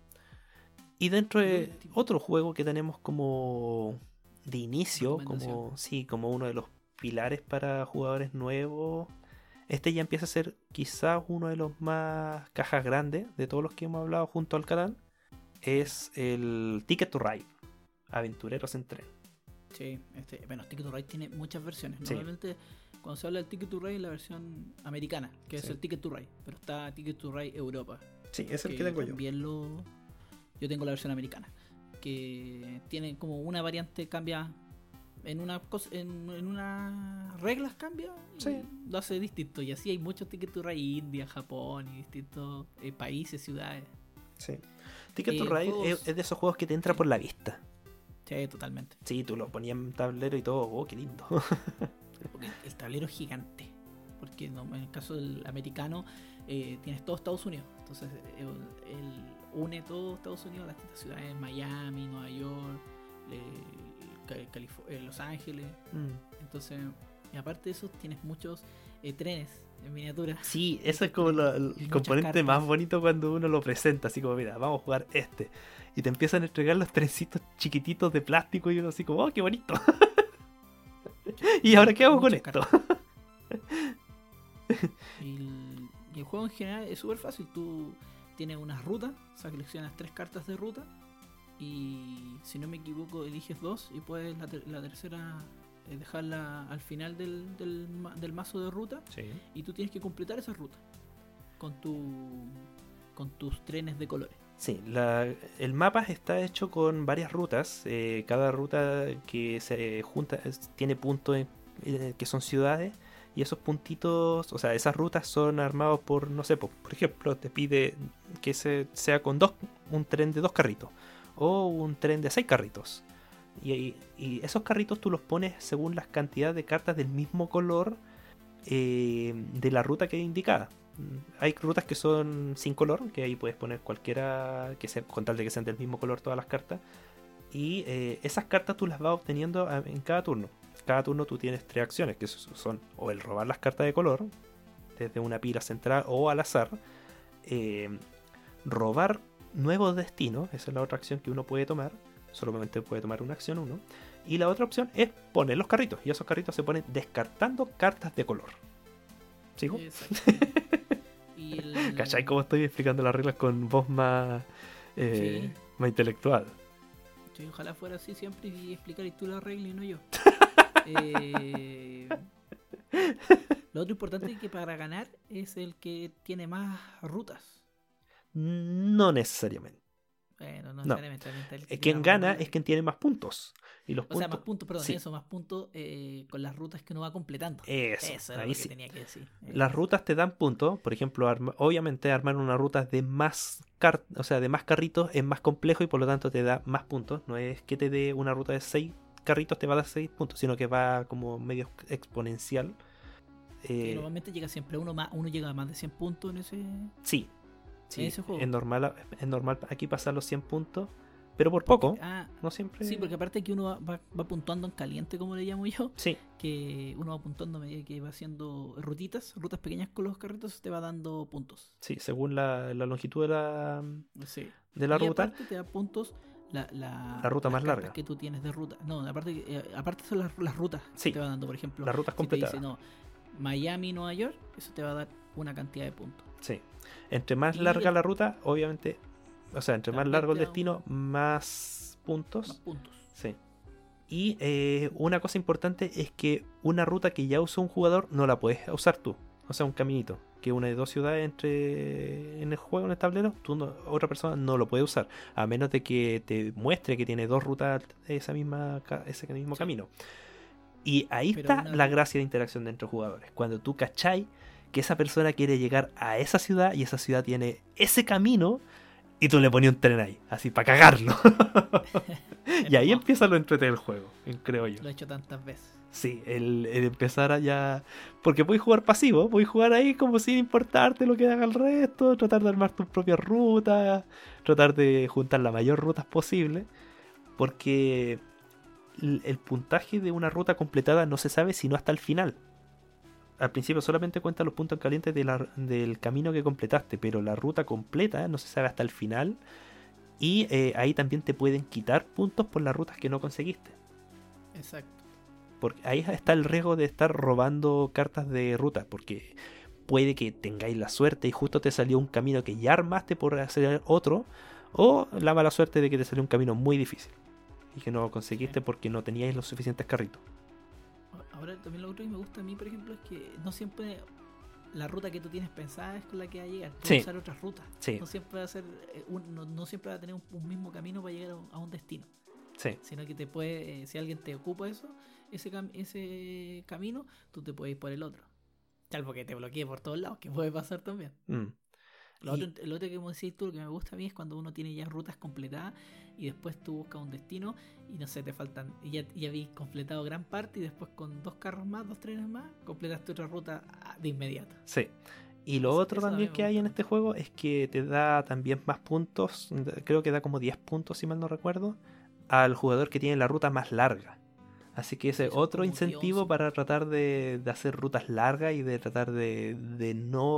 Y dentro de Por último. otro juego que tenemos como de inicio, Recomendación. como sí, como uno de los pilares para jugadores nuevos, este ya empieza a ser quizás uno de los más cajas grandes de todos los que hemos hablado junto al canal, es el Ticket to Ride, Aventureros en Tren. Sí, este, bueno, Ticket to Ride tiene muchas versiones. Sí. Normalmente cuando se habla del Ticket to Ride es la versión americana, que es Sí. el Ticket to Ride, pero está Ticket to Ride Europa. Sí, es el que que tengo yo. también lo yo tengo la versión americana, que tiene como una variante, cambia en una cosa, en, en unas reglas cambia y Sí. lo hace distinto. Y así hay muchos Ticket to Ride, India, Japón y distintos eh, países, ciudades. Sí. Ticket to Eh, Ride juegos- es, es de esos juegos que te entra Sí. por la vista. Sí, totalmente. Sí, tú lo ponías en tablero y todo, oh, qué lindo. Porque el tablero es gigante. Porque no, en el caso del americano eh, tienes todo Estados Unidos. Entonces el, el- une todo Estados Unidos, las distintas ciudades, Miami, Nueva York, eh, Calif- eh, Los Ángeles. Mm. Entonces, y aparte de eso, tienes muchos eh, trenes en miniatura. Sí, eso es como lo- el Muchas componente cartas. más bonito cuando uno lo presenta, así como, mira, vamos a jugar este. Y te empiezan a entregar los trencitos chiquititos de plástico y uno así como, oh, qué bonito. ¿Y ahora qué hago con Muchas esto? cartas. Y el, y el juego en general es súper fácil. Tú tienes unas rutas, o sea, seleccionas tres cartas de ruta. Y si no me equivoco, eliges dos y puedes la, ter- la tercera eh, dejarla al final del, del, ma- del mazo de ruta. Sí. Y tú tienes que completar esa ruta con tu con tus trenes de colores. Sí, la- el mapa está hecho con varias rutas. eh, cada ruta que se junta es- tiene puntos en- eh, que son ciudades. Y esos puntitos, o sea, esas rutas son armados por, no sé, por, por ejemplo, te pide que se, sea con dos, un tren de dos carritos o un tren de seis carritos. Y, y esos carritos tú los pones según las cantidades de cartas del mismo color eh, de la ruta que es indicada. Hay rutas que son sin color, que ahí puedes poner cualquiera, que sea, con tal de que sean del mismo color todas las cartas. Y eh, esas cartas tú las vas obteniendo a- en cada turno. Cada turno tú tienes tres acciones, que son o el robar las cartas de color, desde una pila central o al azar. eh, robar nuevos destinos, esa es la otra acción que uno puede tomar. Solamente puede tomar una acción uno. Y la otra opción es poner los carritos. Y esos carritos se ponen descartando cartas de color. ¿Sigo? Exacto. Y el... ¿Cachai cómo estoy explicando las reglas con voz más, eh, Sí. más intelectual? Sí, ojalá fuera así siempre y explicar y tú la regla y no yo. Eh, Lo otro importante es que para ganar es el que tiene más rutas. No necesariamente. Bueno, no No. necesariamente. también está el que Eh, tiene Quien más gana rutas. es quien tiene más puntos. Y los O sea, puntos. más puntos, perdón, sí. eso, más puntos eh, con las rutas que uno va completando. Eso, Eso era ahí lo que sí. tenía que decir. Eh, Las rutas te dan puntos. Por ejemplo, arma- obviamente armar una ruta de más car- o sea, de más carritos es más complejo y por lo tanto te da más puntos. No es que te dé una ruta de seis carritos te va a dar seis puntos, sino que va como medio exponencial. que Eh, normalmente llega siempre uno más, uno llega a más de cien puntos en ese, sí, sí, en ese juego. es normal, es normal aquí pasar los cien puntos, pero por Porque- poco, ah, no siempre. sí, porque aparte que uno va, va, va puntuando en caliente, como le llamo yo, Sí, que uno va puntuando a medida que va haciendo rutitas, rutas pequeñas con los carritos, te va dando puntos. sí, según la, la longitud de la, Sí. de la Y ruta. aparte te da puntos la, la, La ruta las más cartas larga. que tú tienes de ruta. No, aparte, que, eh, aparte son las, las rutas Sí. que te va dando, por ejemplo. Las rutas si te dice, completadas. no, Miami, Nueva York, eso te va a dar una cantidad de puntos. Sí. Entre más Y larga el- la ruta, obviamente, o sea, entre más También largo el te da destino, más puntos. Más puntos. Sí. Y eh, una cosa importante es que una ruta que ya usó un jugador no la puedes usar tú. O sea, un caminito que une dos ciudades entre en el juego, en el tablero, tú no- otra persona no lo puede usar, a menos de que te muestre que tiene dos rutas esa misma ca- ese mismo Sí. camino. Y ahí Pero está una la vez- gracia de interacción de entre jugadores. Cuando tú cachai que esa persona quiere llegar a esa ciudad y esa ciudad tiene ese camino y tú le pones un tren ahí, así para cagarlo. Y ahí Hermoso. empieza lo entretenido del juego, creo yo. Lo he hecho tantas veces. Sí, el, el empezar a ya... Porque puedes jugar pasivo, puedes jugar ahí como sin importarte lo que haga el resto, tratar de armar tus propias rutas, tratar de juntar la mayor rutas posible, porque el, el puntaje de una ruta completada no se sabe sino hasta el final. Al principio solamente cuenta los puntos calientes de la- del camino que completaste, pero la ruta completa no se sabe hasta el final. Y eh, ahí también te pueden quitar puntos por las rutas que no conseguiste. Exacto. Porque ahí está el riesgo de estar robando cartas de ruta. Porque puede que tengáis la suerte y justo te salió un camino que ya armaste por hacer otro. O la mala suerte de que te salió un camino muy difícil y que no conseguiste Sí. porque no teníais los suficientes carritos. Ahora también lo otro que me gusta a mí, por ejemplo, es que no siempre la ruta que tú tienes pensada es con la que va a llegar. Tú Sí. vas a usar otras rutas. Sí, No siempre va a ser eh, un- no, no siempre va a tener un, un mismo camino para llegar a un, a un destino. sí, Sino que te puede, eh, si alguien te ocupa eso, ese, cam- ese camino, tú te puedes ir por el otro. Salvo que te bloquee por todos lados, que puede pasar también. mm, Lo, Y- otro, lo otro que me decís tú, lo que me gusta a mí es cuando uno tiene ya rutas completadas y después tú buscas un destino y no sé, te faltan, y ya, ya habéis completado gran parte y después con dos carros más, dos trenes más, completaste otra ruta ah, de inmediato. sí. Y lo Eso- otro eso también también me que hay gusta en mucho. este juego es que te da también más puntos, creo que da como diez puntos si mal no recuerdo, al jugador que tiene la ruta más larga. Así que ese Sí, es son otro como diez, incentivo once. para tratar de, de hacer rutas largas y de tratar de, de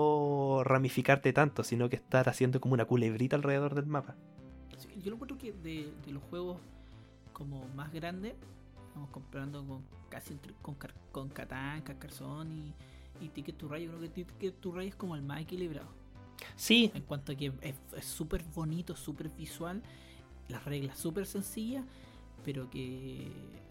no ramificarte tanto, sino que estar haciendo como una culebrita alrededor del mapa. Sí, yo lo encuentro que de, de los juegos como más grandes, estamos comparando con casi entre- con, Car- con Catán, Carcassonne y, y Ticket to Ride. Yo creo que Ticket to Ride es como el más equilibrado. Sí, En cuanto a que es es súper bonito, súper visual, las reglas súper sencillas, pero que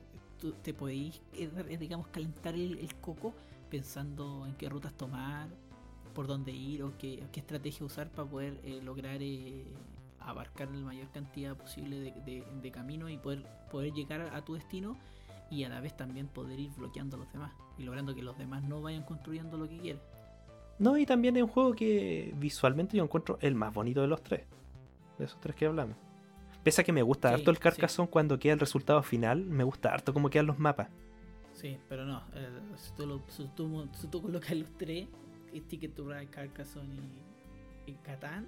tú te podéis, eh, eh, digamos, calentar el, el coco pensando en qué rutas tomar, por dónde ir o qué, qué estrategia usar para poder eh, lograr eh, abarcar la mayor cantidad posible de, de, de camino y poder, poder llegar a, a tu destino y a la vez también poder ir bloqueando a los demás y logrando que los demás no vayan construyendo lo que quieren. no, y también es un juego que visualmente yo encuentro el más bonito de los tres, de esos tres que hablamos. Pese a que me gusta Sí, harto el sí. Carcassonne cuando queda el resultado final, me gusta harto cómo quedan los mapas. Sí, pero no, eh, si, tú lo, si, tú, si tú colocas los tres, el Ticket to Ride, Carcassonne y, y Catán,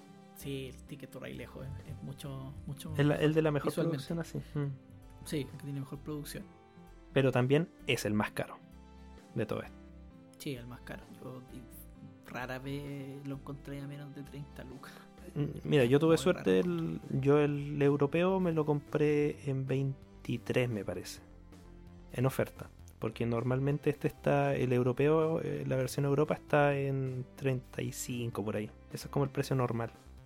sí, el Ticket to Ride lejos es, es mucho, mucho El, mejor el de la mejor visualmente. producción así. Mm. Sí, el que tiene mejor producción. Pero también es el más caro de todo esto. Sí, el más caro. Yo y, rara vez lo encontré a menos de treinta lucas. Mm, Mira, yo tuve Muy suerte, raro. el, yo el europeo me lo compré en veintitrés me parece, en oferta. Porque normalmente este está, el europeo, eh, la versión Europa está en treinta y cinco por ahí. Eso es como el precio normal.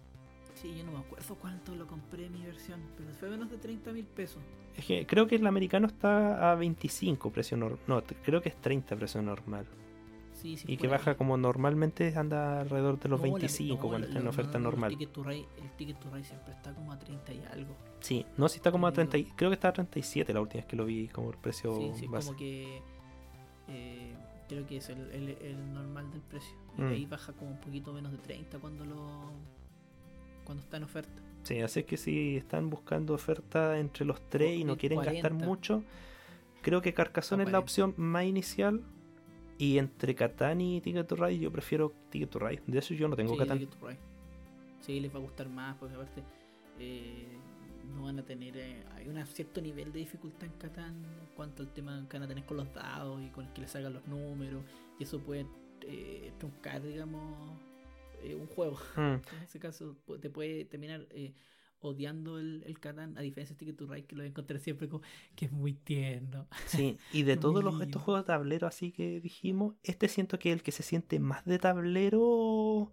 Sí, yo no me acuerdo cuánto lo compré en mi versión, pero fue menos de treinta mil pesos. Es que creo que el americano está a veinticinco precio normal. No, t- creo que es treinta precio normal. Sí, sí, Y por que baja ahí. como normalmente anda alrededor de los No, la- veinticinco no, cuando la- está en lo- oferta no, no, los normal. Ticket to Ride- el Ticket to Ride siempre está como a treinta y algo. Sí, no, si está como a Te digo. treinta, y- creo que está a treinta y siete la última vez que lo vi como el precio Sí, sí, base. como que eh, creo que es el, el- el normal del precio. Y Mm. de ahí baja como un poquito menos de treinta cuando lo cuando está en oferta. Sí, así es que si están buscando oferta entre los tres y no O- quieren gastar cuarenta. mucho, creo que Carcassonne es la cuarenta. opción más inicial. Y entre Catán y Ticket to Ride, yo prefiero Ticket to Ride. De eso yo no tengo Sí, Catán. Ticket to Ride. Sí, les va a gustar más porque aparte eh, no van a tener eh, hay un cierto nivel de dificultad en Catán en cuanto al tema que van a tener con los dados y con el que les hagan los números y eso puede eh, truncar, digamos, eh, un juego. Mm, En ese caso pu- te puede terminar eh, odiando el, el Catán, a diferencia de Ticket to Ride, que lo voy a encontrar siempre como que es muy tierno. sí, y de Es muy todos los, lindo. estos juegos de tablero así que dijimos, este siento que es el que se siente más de tablero,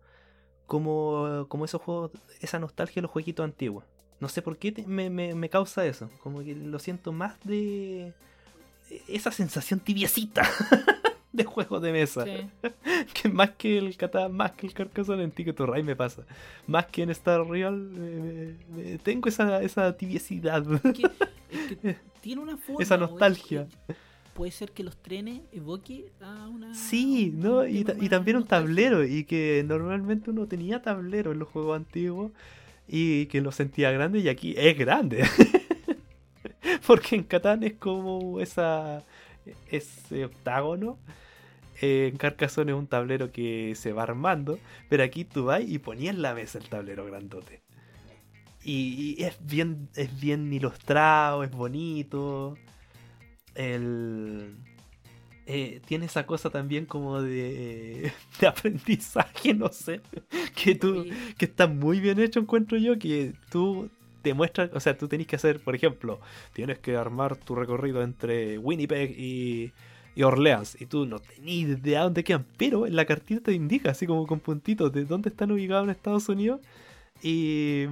como, como esos juegos, esa nostalgia de los jueguitos antiguos. No sé por qué te- me, me- me causa eso, como que lo siento más de esa sensación tibiecita de juegos de mesa. Sí. Que más que el Catán, más que el Carcassonne en Ticket to Ride me pasa. Más que en Star Real, me- me- me- tengo esa, esa tibiesidad. Es que, es que tiene una forma. Esa o es- nostalgia. es- puede ser que los trenes evoque a una. Sí, a un- ¿no? un Y, tema ta- y más también un nostálgico. tablero. Y que normalmente uno tenía tablero en los juegos antiguos. Y que lo sentía grande. Y aquí es grande. Porque en Catán es como esa ese octágono. Eh, en Carcassonne es un tablero que se va armando. Pero aquí tú vas y ponías en la mesa el tablero grandote. Y, y es bien es bien ilustrado, es bonito. El, eh, tiene esa cosa también como de, de aprendizaje, no sé. Que tú Oye, que está muy bien hecho, encuentro yo, que tú te muestras, o sea, tú tenés que hacer, por ejemplo, tienes que armar tu recorrido entre Winnipeg y, y Orleans, y tú no tenés idea de dónde quedan, pero en la cartita te indica, así como con puntitos, de dónde están ubicados en Estados Unidos, y,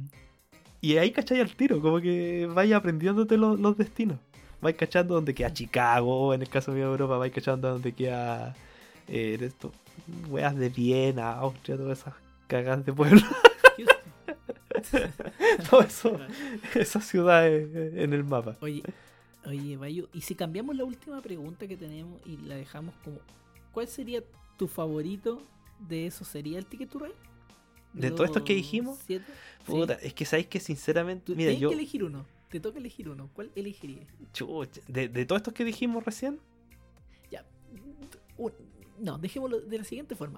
y ahí cachai al tiro, como que vaya aprendiéndote los, los destinos. Vais cachando dónde queda Chicago, en el caso mío de Europa, vais cachando dónde queda eh, esto, weas de Viena, Austria, todas esas cagas de pueblo. Houston. Todo eso, esas ciudades en el mapa. Oye, oye, Bayo, y si cambiamos la última pregunta que tenemos y la dejamos como, ¿cuál sería tu favorito de eso? ¿Sería el Ticket to Ride? De todos estos que ¿Los dijimos, siete? puta, Sí. es que sabéis que sinceramente, Tú mira, tienes yo, que elegir uno. Te toca elegir uno. ¿Cuál elegirías? chucha, de, de todos estos que dijimos recién, Ya. un- no, dejémoslo de la siguiente forma.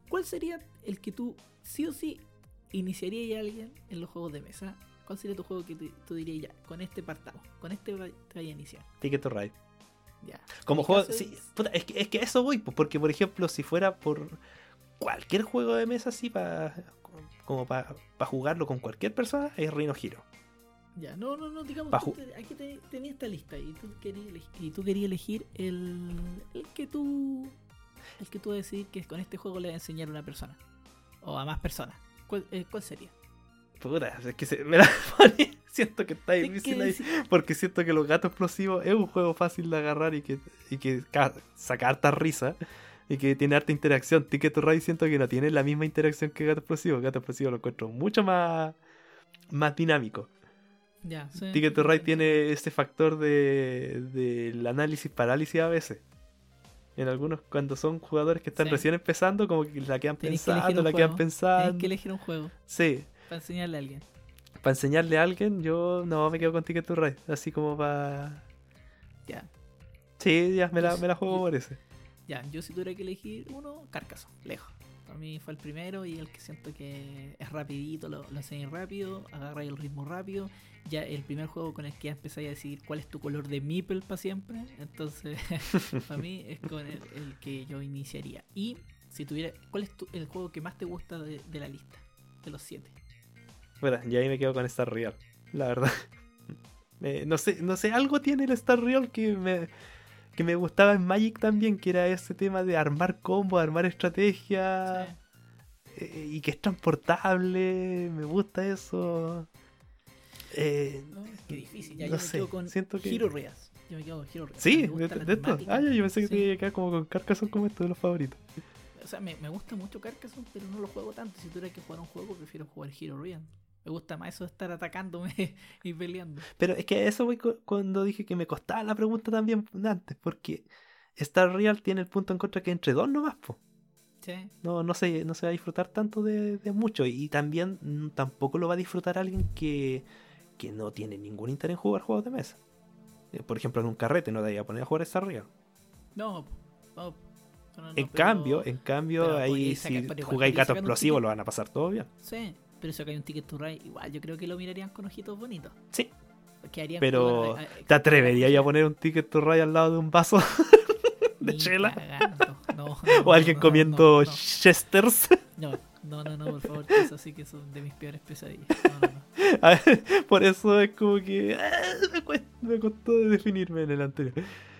¿cuál sería el que tú sí o sí iniciarías a alguien en los juegos de mesa? ¿Cuál sería tu juego que te, tú dirías ya, con este partamos, con este va- te vaya a iniciar? Ticket to Ride. Ya. Como Mi juego, caso sí, es- puta, es, que, es que a eso voy, pues, porque por ejemplo, si fuera por cualquier juego de mesa así, para como para jugarlo con cualquier persona, es Reino Hero. Ya, no, no, no, digamos, Pa' tú ju- te- aquí te- tenías esta lista y tú querías elegir, y tú querías elegir el, el que tú el que tú decidís que con este juego le va a enseñar a una persona o a más personas. ¿Cuál, eh, ¿cuál sería? Puta, es que se me la pone. Siento que está Tienes difícil que ahí, decir- porque siento que los gatos explosivos es un juego fácil de agarrar y que, y que ca- saca harta risa y que tiene harta interacción. Ticket to Ride siento que no tiene la misma interacción que Gato Explosivo. Gato Explosivo lo encuentro mucho más, más dinámico. Ya, sí, Ticket to sí, Ride sí, tiene ese factor de del análisis parálisis a veces. En algunos, cuando son jugadores que están Sí. recién empezando, como que la quedan Tenés que elegir pensando, un la quedan juego. pensando. Tienes que elegir un juego Sí, para enseñarle a alguien. para enseñarle a alguien, yo no me quedo con Ticket to Ride. Así como para. Ya, Sí, ya me la, Yo- me la juego yo- por ese. ya, yo si tuviera que elegir uno, Carcassonne, lejos. Para mí fue el primero y el que siento que es rapidito, lo, lo enseñé rápido, agarra el ritmo rápido. Ya el primer juego con el que ya empezáis a decidir cuál es tu color de meeple para siempre. Entonces, para mí es con el, el que yo iniciaría. Y si tuviera, ¿cuál es tu- el juego que más te gusta de, de la lista? De los siete. Bueno, y ahí me quedo con Star Real, la verdad. Eh, no sé, no sé, algo tiene el Star Real que me, que me gustaba en Magic también, que era ese tema de armar combos, armar estrategia. Sí. eh, y que es transportable, me gusta eso. Eh, No, es que difícil. Ya no yo me sé, quedo con siento que- Hero Reas. Yo me quedo con Hero Reas. sí, Me de, gusta la de esto. temática. Ah, yo pensé que Sí. te iba a quedar como con Carcassonne como esto de los favoritos. O sea, me, me gusta mucho Carcassonne, pero no lo juego tanto. Si tuviera que jugar un juego, prefiero jugar Hero Real. Me gusta más eso de estar atacándome y peleando. Pero es que a eso voy cu- cuando dije que me costaba la pregunta también antes, porque Star Real tiene el punto en contra que entre dos nomás, po. Sí. No, no se, no se va a disfrutar tanto de, de mucho. Y también mm, tampoco lo va a disfrutar alguien que, que no tiene ningún interés en jugar juegos de mesa. Eh, Por ejemplo, en un carrete no te vaya a poner a jugar Star Real. No, no, no, no, En pero- cambio, en cambio, pero ahí podríais si sacar- pero igual jugáis podríais gato sacar un explosivo ticket. lo van a pasar todo bien. Sí, pero si acá hay un Ticket to Ride, igual yo creo que lo mirarían con ojitos bonitos. Sí, Que harían pero jugar a- a- ¿te atreverías a poner un Ticket to Ride al lado de un vaso? de Ni chela? cagando. No, no, ¿O alguien no, comiendo no, chesters? No, no, no, no, por favor, que eso sí que son de mis peores pesadillas. No, no, no. A ver, por eso es como que ah, me, cuesta- me costó definirme en el anterior.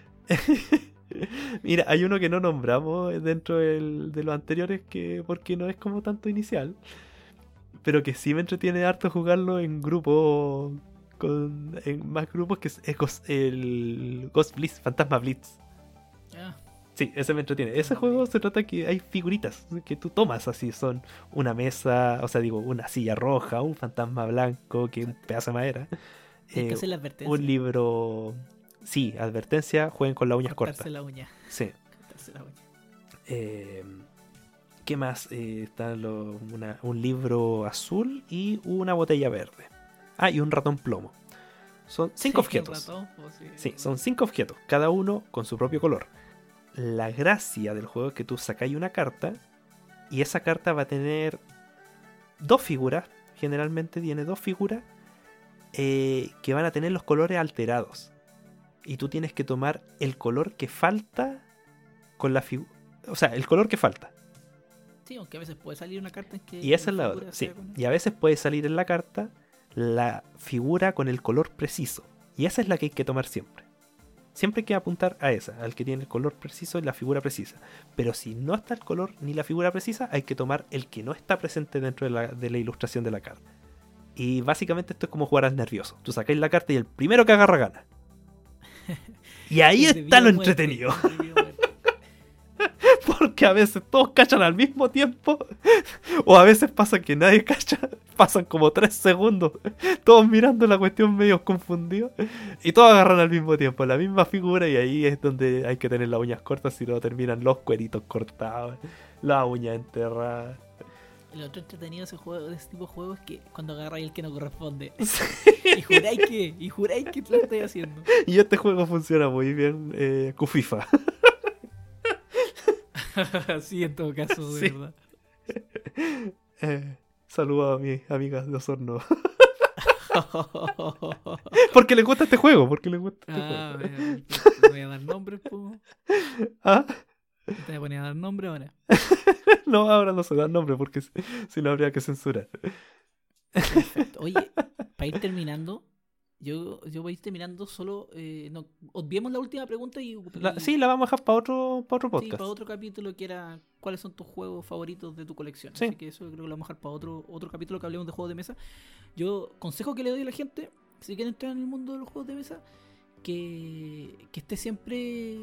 Mira, hay uno que no nombramos dentro del- de los anteriores que porque no es como tanto inicial, pero que sí me entretiene harto jugarlo en grupo, con en más grupos, que es, es Ghost- el Ghost Blitz, Fantasma Blitz. Ah, Sí, ese me entretiene. Ese juego se trata que hay figuritas que tú tomas así, son una mesa, o sea, digo, una silla roja, un fantasma blanco, que es un pedazo de madera. hay eh, que hacer la advertencia. un libro. Sí, advertencia, jueguen con las uñas cortarse cortas. la uña. Sí. Cortarse la uña. Eh, ¿Qué más? Eh, está lo- una- un libro azul y una botella verde. Ah, y un ratón plomo. Son cinco Sí, objetos. el ratón, pues, sí. Sí, son cinco objetos, cada uno con su propio color. La gracia del juego es que tú sacáis una carta y esa carta va a tener dos figuras. Generalmente tiene dos figuras eh, que van a tener los colores alterados. Y tú tienes que tomar el color que falta con la figura. O sea, el color que falta. Sí, aunque a veces puede salir una carta en que. Y esa es la figura otra. Sí. sea con- Y a veces puede salir en la carta la figura con el color preciso. Y esa es la que hay que tomar siempre. Siempre hay que apuntar a esa, al que tiene el color preciso y la figura precisa. Pero si no está el color ni la figura precisa, hay que tomar el que no está presente dentro de la, de la ilustración de la carta. Y básicamente esto es como jugar al nervioso. Tú sacáis la carta y el primero que agarra gana. Y ahí Es de está vida lo o muerte, entretenido. es de vida o muerte. Porque a veces todos cachan al mismo tiempo. O a veces pasa que nadie cacha. Pasan como tres segundos. Todos mirando la cuestión medio confundidos. Y todos agarran al mismo tiempo la misma figura. Y ahí es donde hay que tener las uñas cortas. Si no terminan los cueritos cortados. Las uñas enterradas. Lo otro entretenido de ese juego, de ese tipo de juego, es que cuando agarráis el que no corresponde. Sí. Y juráis que, y juráis que lo estoy haciendo. Y este juego funciona muy bien. Eh, Cufifa. Sí, en todo caso, de Sí. verdad. Eh, saludo a mis amigas de Osorno. Porque les gusta este juego, porque les gusta este Ah, juego. mira, te voy a dar nombres, po. ¿Ah? Te voy a poner a dar nombre ahora. No, ahora no se da nombre porque si, si no habría que censurar. Perfecto. Oye, para ir terminando, yo, yo voy a ir terminando solo. Eh, no, obviemos la última pregunta y, La- y- sí, la vamos a dejar para otro, para otro sí, podcast. para otro capítulo que era cuáles son tus juegos favoritos de tu colección. Sí. Así que eso creo que lo vamos a dejar para otro, otro capítulo que hablemos de juegos de mesa. Yo, consejo que le doy a la gente, si quieren entrar en el mundo de los juegos de mesa, que, que esté siempre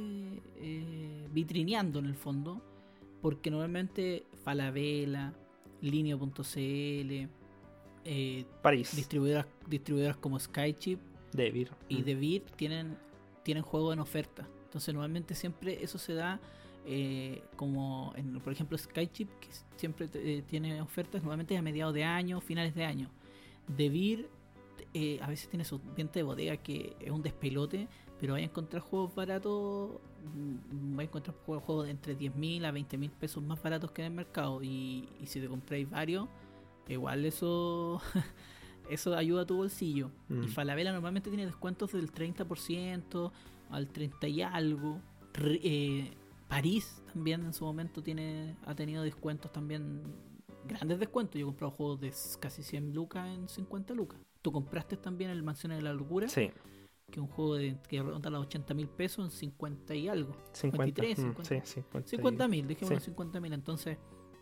eh, vitrineando en el fondo, porque normalmente Falabella, Linio punto c l, eh, París. distribuidoras, distribuidoras como Skychip David. y Devir tienen, tienen juegos en oferta. Entonces normalmente siempre eso se da eh, como, en, por ejemplo, Skychip, que siempre eh, tiene ofertas normalmente a mediados de año, finales de año. Devir eh, a veces tiene su venta de bodega que es un despelote, pero vais a encontrar juegos baratos, mm, vais a encontrar juegos, juegos de entre diez mil a veinte mil pesos más baratos que en el mercado. Y, y si te compráis varios, igual eso eso ayuda a tu bolsillo. Mm. Y Falabella normalmente tiene descuentos del treinta por ciento al treinta y algo. Re- eh, París también en su momento tiene ha tenido descuentos también, grandes descuentos. Yo he comprado juegos de casi cien lucas en cincuenta lucas. Tú compraste también el Mansiones de la Locura, Sí, que es un juego de, que ronda los ochenta mil pesos en cincuenta y algo. cincuenta. cincuenta y tres, mm, cincuenta. sí, cincuenta. cincuenta mil, dejémoslo sí. cincuenta mil. Entonces,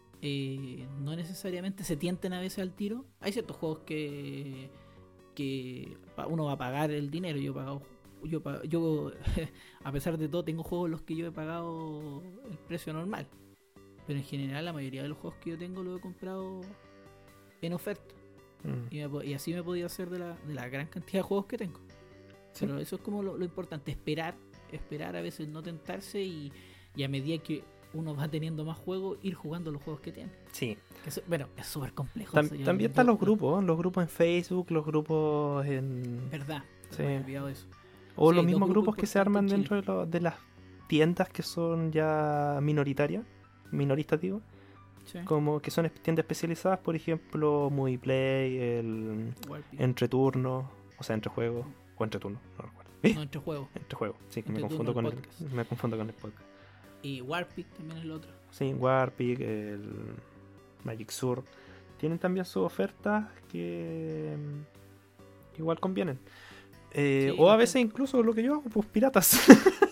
eh, no necesariamente se tienten a veces al tiro. Hay ciertos juegos que, que pa- uno va a pagar el dinero. Yo he pagado, yo, pa- yo a pesar de todo, tengo juegos en los que yo he pagado el precio normal. Pero en general, la mayoría de los juegos que yo tengo los he comprado en oferta. Mm. Y, me po- y así me he podido hacer de la, de la gran cantidad de juegos que tengo. Sí. Pero eso es como lo, lo importante, esperar, esperar a veces, no tentarse y, y a medida que uno va teniendo más juegos, ir jugando los juegos que tiene. Sí. Que eso- bueno, es súper complejo. Tam- eso yo- también yo- están los yo- grupos, los grupos en Facebook, los grupos en... Verdad, Sí. me había olvidado de eso. O Sí, los hay mismos dos grupos grupos que se importantes arman en dentro de, lo- de las tiendas que son ya minoritarias, minoristas digo, Sí. como que son tiendas especializadas, por ejemplo, Movie Play, el Warpig. Entreturno, o sea, Entrejuego, o Entreturno, no recuerdo. ¿Eh? No, entre juegos. Entrejuego, sí, que me Entreturno, confundo, el con el, podcast. me confundo con el podcast. Y Warpig también es el otro. Sí, Warpig, el Magic Sword. Tienen también sus ofertas que, que igual convienen. Eh, Sí, o a bastante. veces incluso lo que yo hago, pues piratas.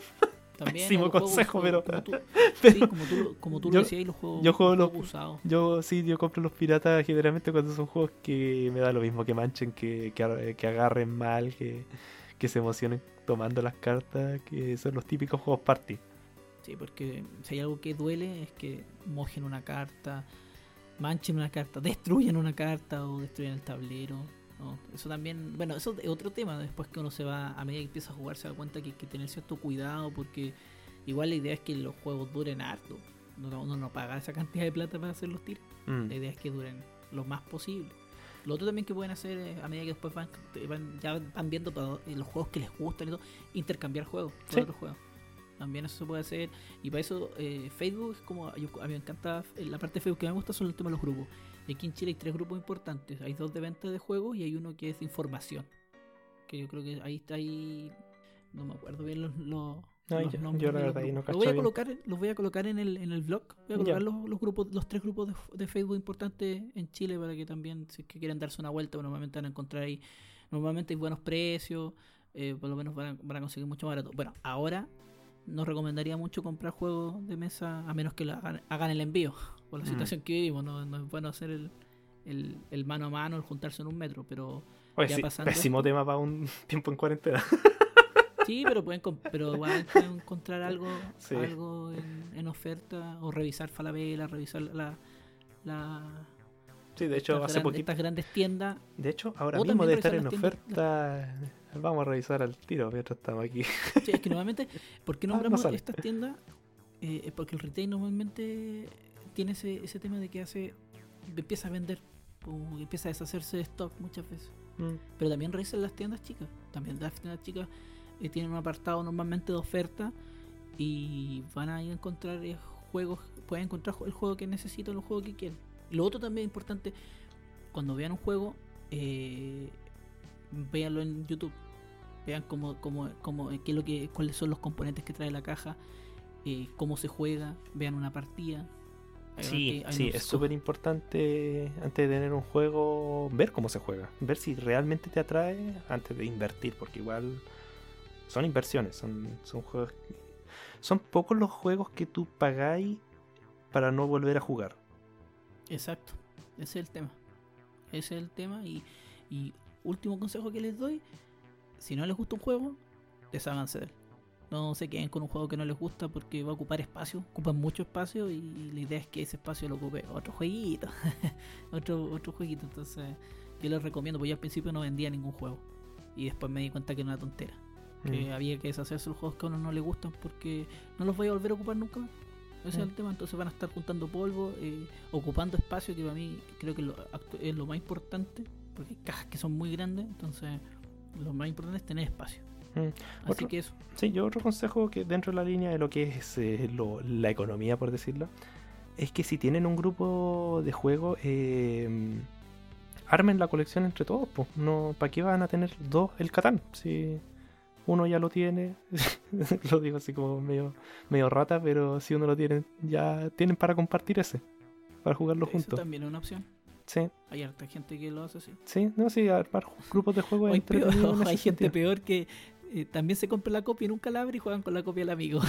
También Pésimo los juegos- consejo, pero- Como tú, pero sí, como tú, como tú yo- lo decías, los juegos, yo juego los los- juegos usados. yo sí, yo compro los piratas generalmente cuando son juegos que me da lo mismo que manchen, que, que, ar- que agarren mal, que, que se emocionen tomando las cartas, que son los típicos juegos party. Sí, porque si hay algo que duele es que mojen una carta, manchen una carta, destruyan una carta o destruyan el tablero. ¿No? Eso también, bueno, eso es otro tema. Después que uno se va, a medida que empieza a jugar, se da cuenta que hay que tener cierto cuidado, porque igual la idea es que los juegos duren harto. Uno, uno no paga esa cantidad de plata para hacer los tiros. Mm. La idea es que duren lo más posible. Lo otro también que pueden hacer es, a medida que después van, van- ya van viendo todo, eh, los juegos que les gustan y todo, intercambiar juegos por Sí. otros juegos. También eso se puede hacer. Y para eso eh, Facebook es como, yo, a mí me encanta, eh, la parte de Facebook que me gusta son el tema de los grupos. Y aquí en Chile hay tres grupos importantes. Hay dos de venta de juegos y hay uno que es de información. Que yo creo que ahí está ahí, no me acuerdo bien los, los, Ay, los yo- nombres yo la de los verdad ahí no grupos. cacho Lo voy a bien. colocar, los voy a colocar en el, en el blog. Voy a Ya. colocar los, los grupos, los tres grupos de, de Facebook importantes en Chile para que también, si es que quieren darse una vuelta, normalmente van a encontrar ahí, normalmente hay buenos precios, eh, por lo menos van a, van a conseguir mucho más barato. Bueno, ahora no recomendaría mucho comprar juegos de mesa a menos que lo hagan, hagan el envío. Por la Mm. situación que vivimos, no, no es bueno hacer el, el, el mano a mano, el juntarse en un metro, pero Oye, ya sí, pasando pésimo esto- tema para un tiempo en cuarentena. sí, pero pueden comp- pero igual pueden encontrar algo, Sí. algo en, en oferta o revisar Falabella, revisar la, la Sí, de hecho, estas, hace gran- poquito. estas grandes tiendas. De hecho, ahora O mismo también debe estar en revisar las oferta. Vamos a revisar al tiro mientras estamos aquí. Sí, es que normalmente, ¿por qué Ah, nombramos no sale. estas tiendas? Eh, es porque el retail normalmente tiene ese, ese tema de que hace empieza a vender, como que empieza a deshacerse de stock muchas veces. Mm. Pero también revisan las tiendas chicas. También las tiendas chicas eh, tienen un apartado normalmente de oferta y van a ir a encontrar eh, juegos, pueden encontrar ju- el juego que necesitan, el juego que quieren. Lo otro también importante, cuando vean un juego, eh, véanlo en YouTube. Vean cómo, cómo, cómo, qué es lo que, cuáles son los componentes que trae la caja, eh, cómo se juega, vean una partida. Hay Sí, hay sí, unos- es súper importante antes de tener un juego ver cómo se juega, ver si realmente te atrae antes de invertir, porque igual son inversiones, son, son juegos, son pocos los juegos que tú pagáis para no volver a jugar. Exacto, ese es el tema. Ese es el tema y, y último consejo que les doy, si no les gusta un juego, desháganse de él. No se queden con un juego que no les gusta porque va a ocupar espacio, ocupan mucho espacio y la idea es que ese espacio lo ocupe otro jueguito, otro, otro jueguito. Entonces yo les recomiendo, porque yo al principio no vendía ningún juego y después me di cuenta que era una tontera, que Mm. había que deshacerse de los juegos que a uno no le gustan porque no los voy a volver a ocupar nunca más. Ese Mm. es el tema, entonces van a estar juntando polvo, eh, ocupando espacio, que para mí creo que lo, actu- es lo más importante, porque hay cajas que son muy grandes, entonces lo más importante es tener espacio. Mm. Así Otro- que eso. Sí, yo otro consejo que dentro de la línea de lo que es eh, lo- la economía, por decirlo, es que si tienen un grupo de juego, eh, armen la colección entre todos, pues. No, ¿para qué van a tener dos el Catán? Si uno ya lo tiene, lo digo así como medio, medio rata, pero si uno lo tiene, ya tienen para compartir ese, para jugarlo Eso juntos. también es una opción. Sí, Hay harta gente que lo hace así. sí, no, sí, armar grupos de juego O es hay, peor- entretenido en o ese hay gente sentido. peor que eh, también se compra la copia y nunca la abre y juegan con la copia del amigo.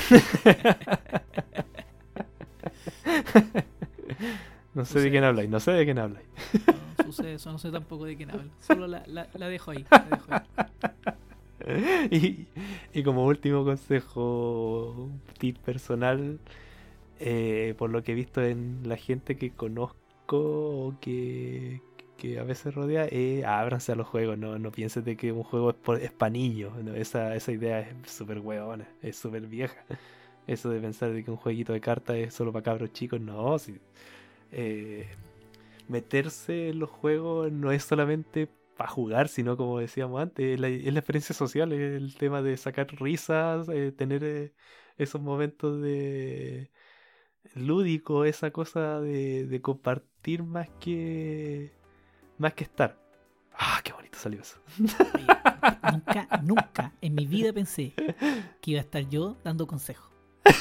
No sé Sucede. de quién habláis, no sé de quién habláis. No sucede eso, no sé tampoco de quién hablo. Solo la, la, la dejo ahí. La dejo ahí. Y, y como último consejo, tip personal, eh, por lo que he visto en la gente que conozco o que, que a veces rodea, eh, ábranse a los juegos, no, no pienses de que un juego es, por- es para niños, ¿no? Esa, esa idea es súper hueona, es súper vieja. Eso de pensar de que un jueguito de cartas es solo para cabros chicos, no, si, eh, meterse en los juegos no es solamente para jugar, sino como decíamos antes, es la, es la experiencia social, es el tema de sacar risas, eh, tener eh, esos momentos de lúdico, esa cosa de, de compartir más que más que estar. Ah, qué bonito salió eso. Oye, nunca, nunca en mi vida pensé que iba a estar yo dando consejos.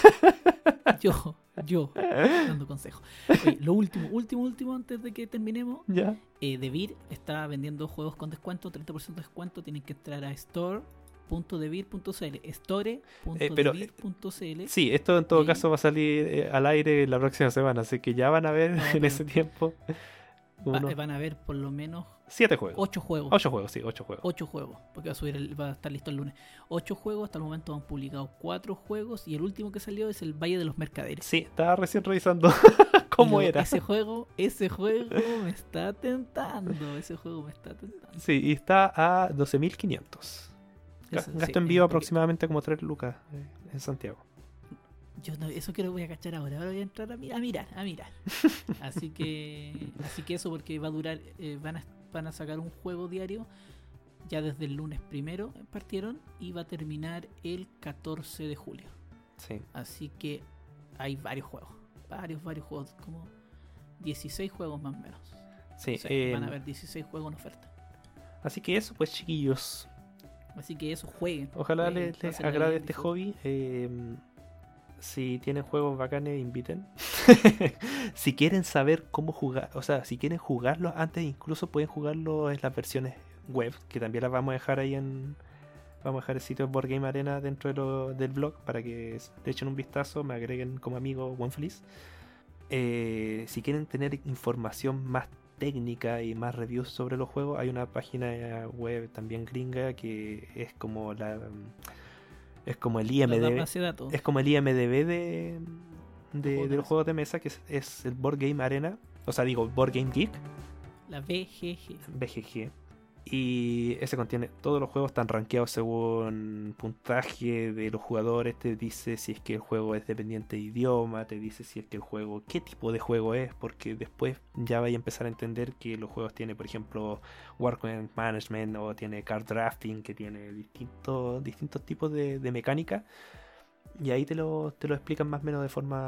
Yo, yo, dando consejos. Oye, lo último, último, último, antes de que terminemos. Ya. Eh, Devir está vendiendo juegos con descuento, treinta por ciento de descuento. Tienen que entrar a store punto devir punto c l, store punto devir punto c l. Sí, esto en todo Y- caso va a salir eh, al aire la próxima semana, así que ya van a ver No, en pero- ese tiempo Va- unos van a ver por lo menos siete juegos. ocho juegos. Ocho juegos, sí, ocho juegos. Ocho juegos, porque va a subir el- va a estar listo el lunes. Ocho juegos, hasta el momento han publicado cuatro juegos y el último que salió es el Valle de los Mercaderes. Sí, estaba recién revisando cómo Y lo- era. Ese juego, ese juego me está tentando. Ese juego me está tentando. Sí, y está a doce mil quinientos. Ga- Eso, sí, Gasto en es vivo un poquito- aproximadamente como tres lucas eh, en Santiago. Yo no, eso que lo voy a cachar ahora. Ahora voy a entrar a, mi- a mirar, a mirar. Así que, así que eso porque va a durar, eh, van a, van a sacar un juego diario. Ya desde el lunes primero partieron y va a terminar el catorce de julio. Sí. Así que hay varios juegos, varios, varios juegos, como dieciséis juegos más o menos. Sí, O sea, eh, van a haber dieciséis juegos en oferta. así que eso, pues chiquillos. Así que eso, jueguen. Ojalá jueguen, les, les pásenla agrade bien, este disfruten. hobby. eh, si tienen juegos bacanes, inviten. Si quieren saber cómo jugar, o sea, si quieren jugarlos antes, incluso pueden jugarlo en las versiones web, que también las vamos a dejar ahí en. Vamos a dejar el sitio de Board Game Arena dentro de lo- del blog para que le echen un vistazo, me agreguen como amigo Buen Feliz. Eh, si quieren tener información más técnica y más reviews sobre los juegos, hay una página web también gringa que es como la es como el La IMDb, base de datos. es como el IMDb de, de, Juegos de de los mesa. juegos de mesa, que es, es el Board Game Arena, o sea, digo Board Game Geek, La B G G. B G G. Y ese contiene todos los juegos, están rankeados según puntaje de los jugadores. Te dice si es que el juego es dependiente de idioma, te dice si es que el juego, qué tipo de juego es, porque después ya vais a empezar a entender que los juegos tienen, por ejemplo, Workman Management o tiene Card Drafting, que tiene distintos, distintos tipos de, de mecánica. Y ahí te lo, te lo explican más o menos de forma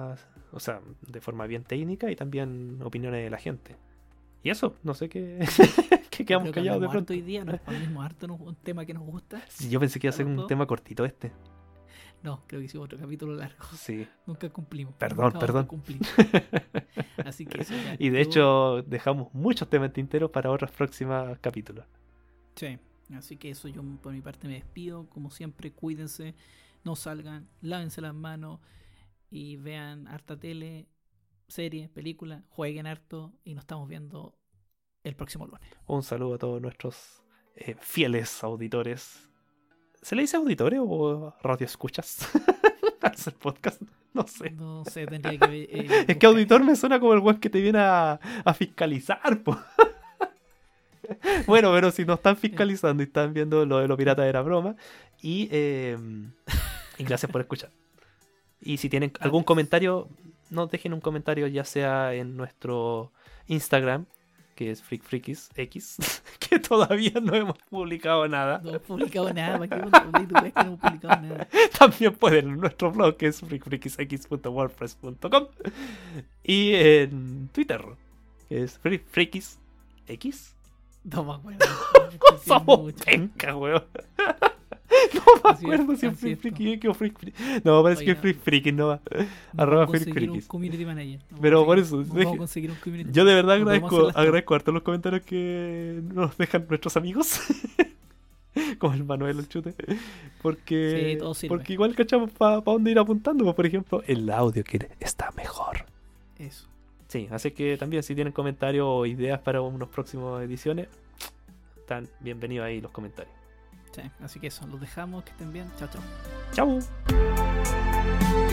o sea, de forma bien técnica y también opiniones de la gente. Y eso, no sé qué, que quedamos callados de pronto. Hoy día nos ponemos harto en un tema que nos gusta. Sí, yo pensé que iba a ser un todo. tema cortito este. No, creo que hicimos otro capítulo largo. Sí. Nunca cumplimos. Perdón, Nunca perdón. Cumplimos. Así que eso ya. Y de Yo- hecho, dejamos muchos temas tinteros para otros próximos capítulos. Sí. Así que eso yo por mi parte me despido. Como siempre, cuídense, no salgan, lávense las manos y vean harta tele, serie, película, jueguen harto y nos estamos viendo el próximo lunes. Un saludo a todos nuestros eh, fieles auditores. ¿Se le dice auditores o radioescuchas? Para hacer podcast, no sé. No sé, tendría que ver. eh, Es que buscar. auditor me suena como el weón que te viene a, a fiscalizar, po. Bueno, pero si no están fiscalizando y están viendo lo de los piratas era broma. Y, eh, y gracias por escuchar. Y si tienen algún comentario, nos dejen un comentario ya sea en nuestro Instagram, que es FreakFreakis X, que todavía no hemos publicado nada. No hemos publicado nada. ¿Para qué contar? ¿Tú ves que no hemos publicado nada? También pueden en nuestro blog, que es freak freakis x punto wordpress punto com. Y en Twitter, que es FreakFreakisX. No me acuerdo. Me estoy diciendo Somos mucho. penca, weón. No me Así acuerdo es, si es así es, Freak Freaky o Freak Freaky. No, parece que es Oiga. Freak Freaky, no va. No Arroba podemos Freak conseguir un Freakis. community manager. No Pero podemos por conseguir- eso, no deje- podemos conseguir un community Yo de verdad No podemos agradezco, hacerlas todas. agradezco harto los comentarios que nos dejan nuestros amigos. Como el Manuel el chute. Porque, Sí, todo sirve. porque igual cachamos para pa dónde ir apuntando. Pues, por ejemplo, el audio que está mejor. Eso. Sí, así que también si tienen comentarios o ideas para unas próximas ediciones, están bienvenidos ahí los comentarios. Sí, así que eso, los dejamos, que estén bien. Chao, chao. ¡Chao!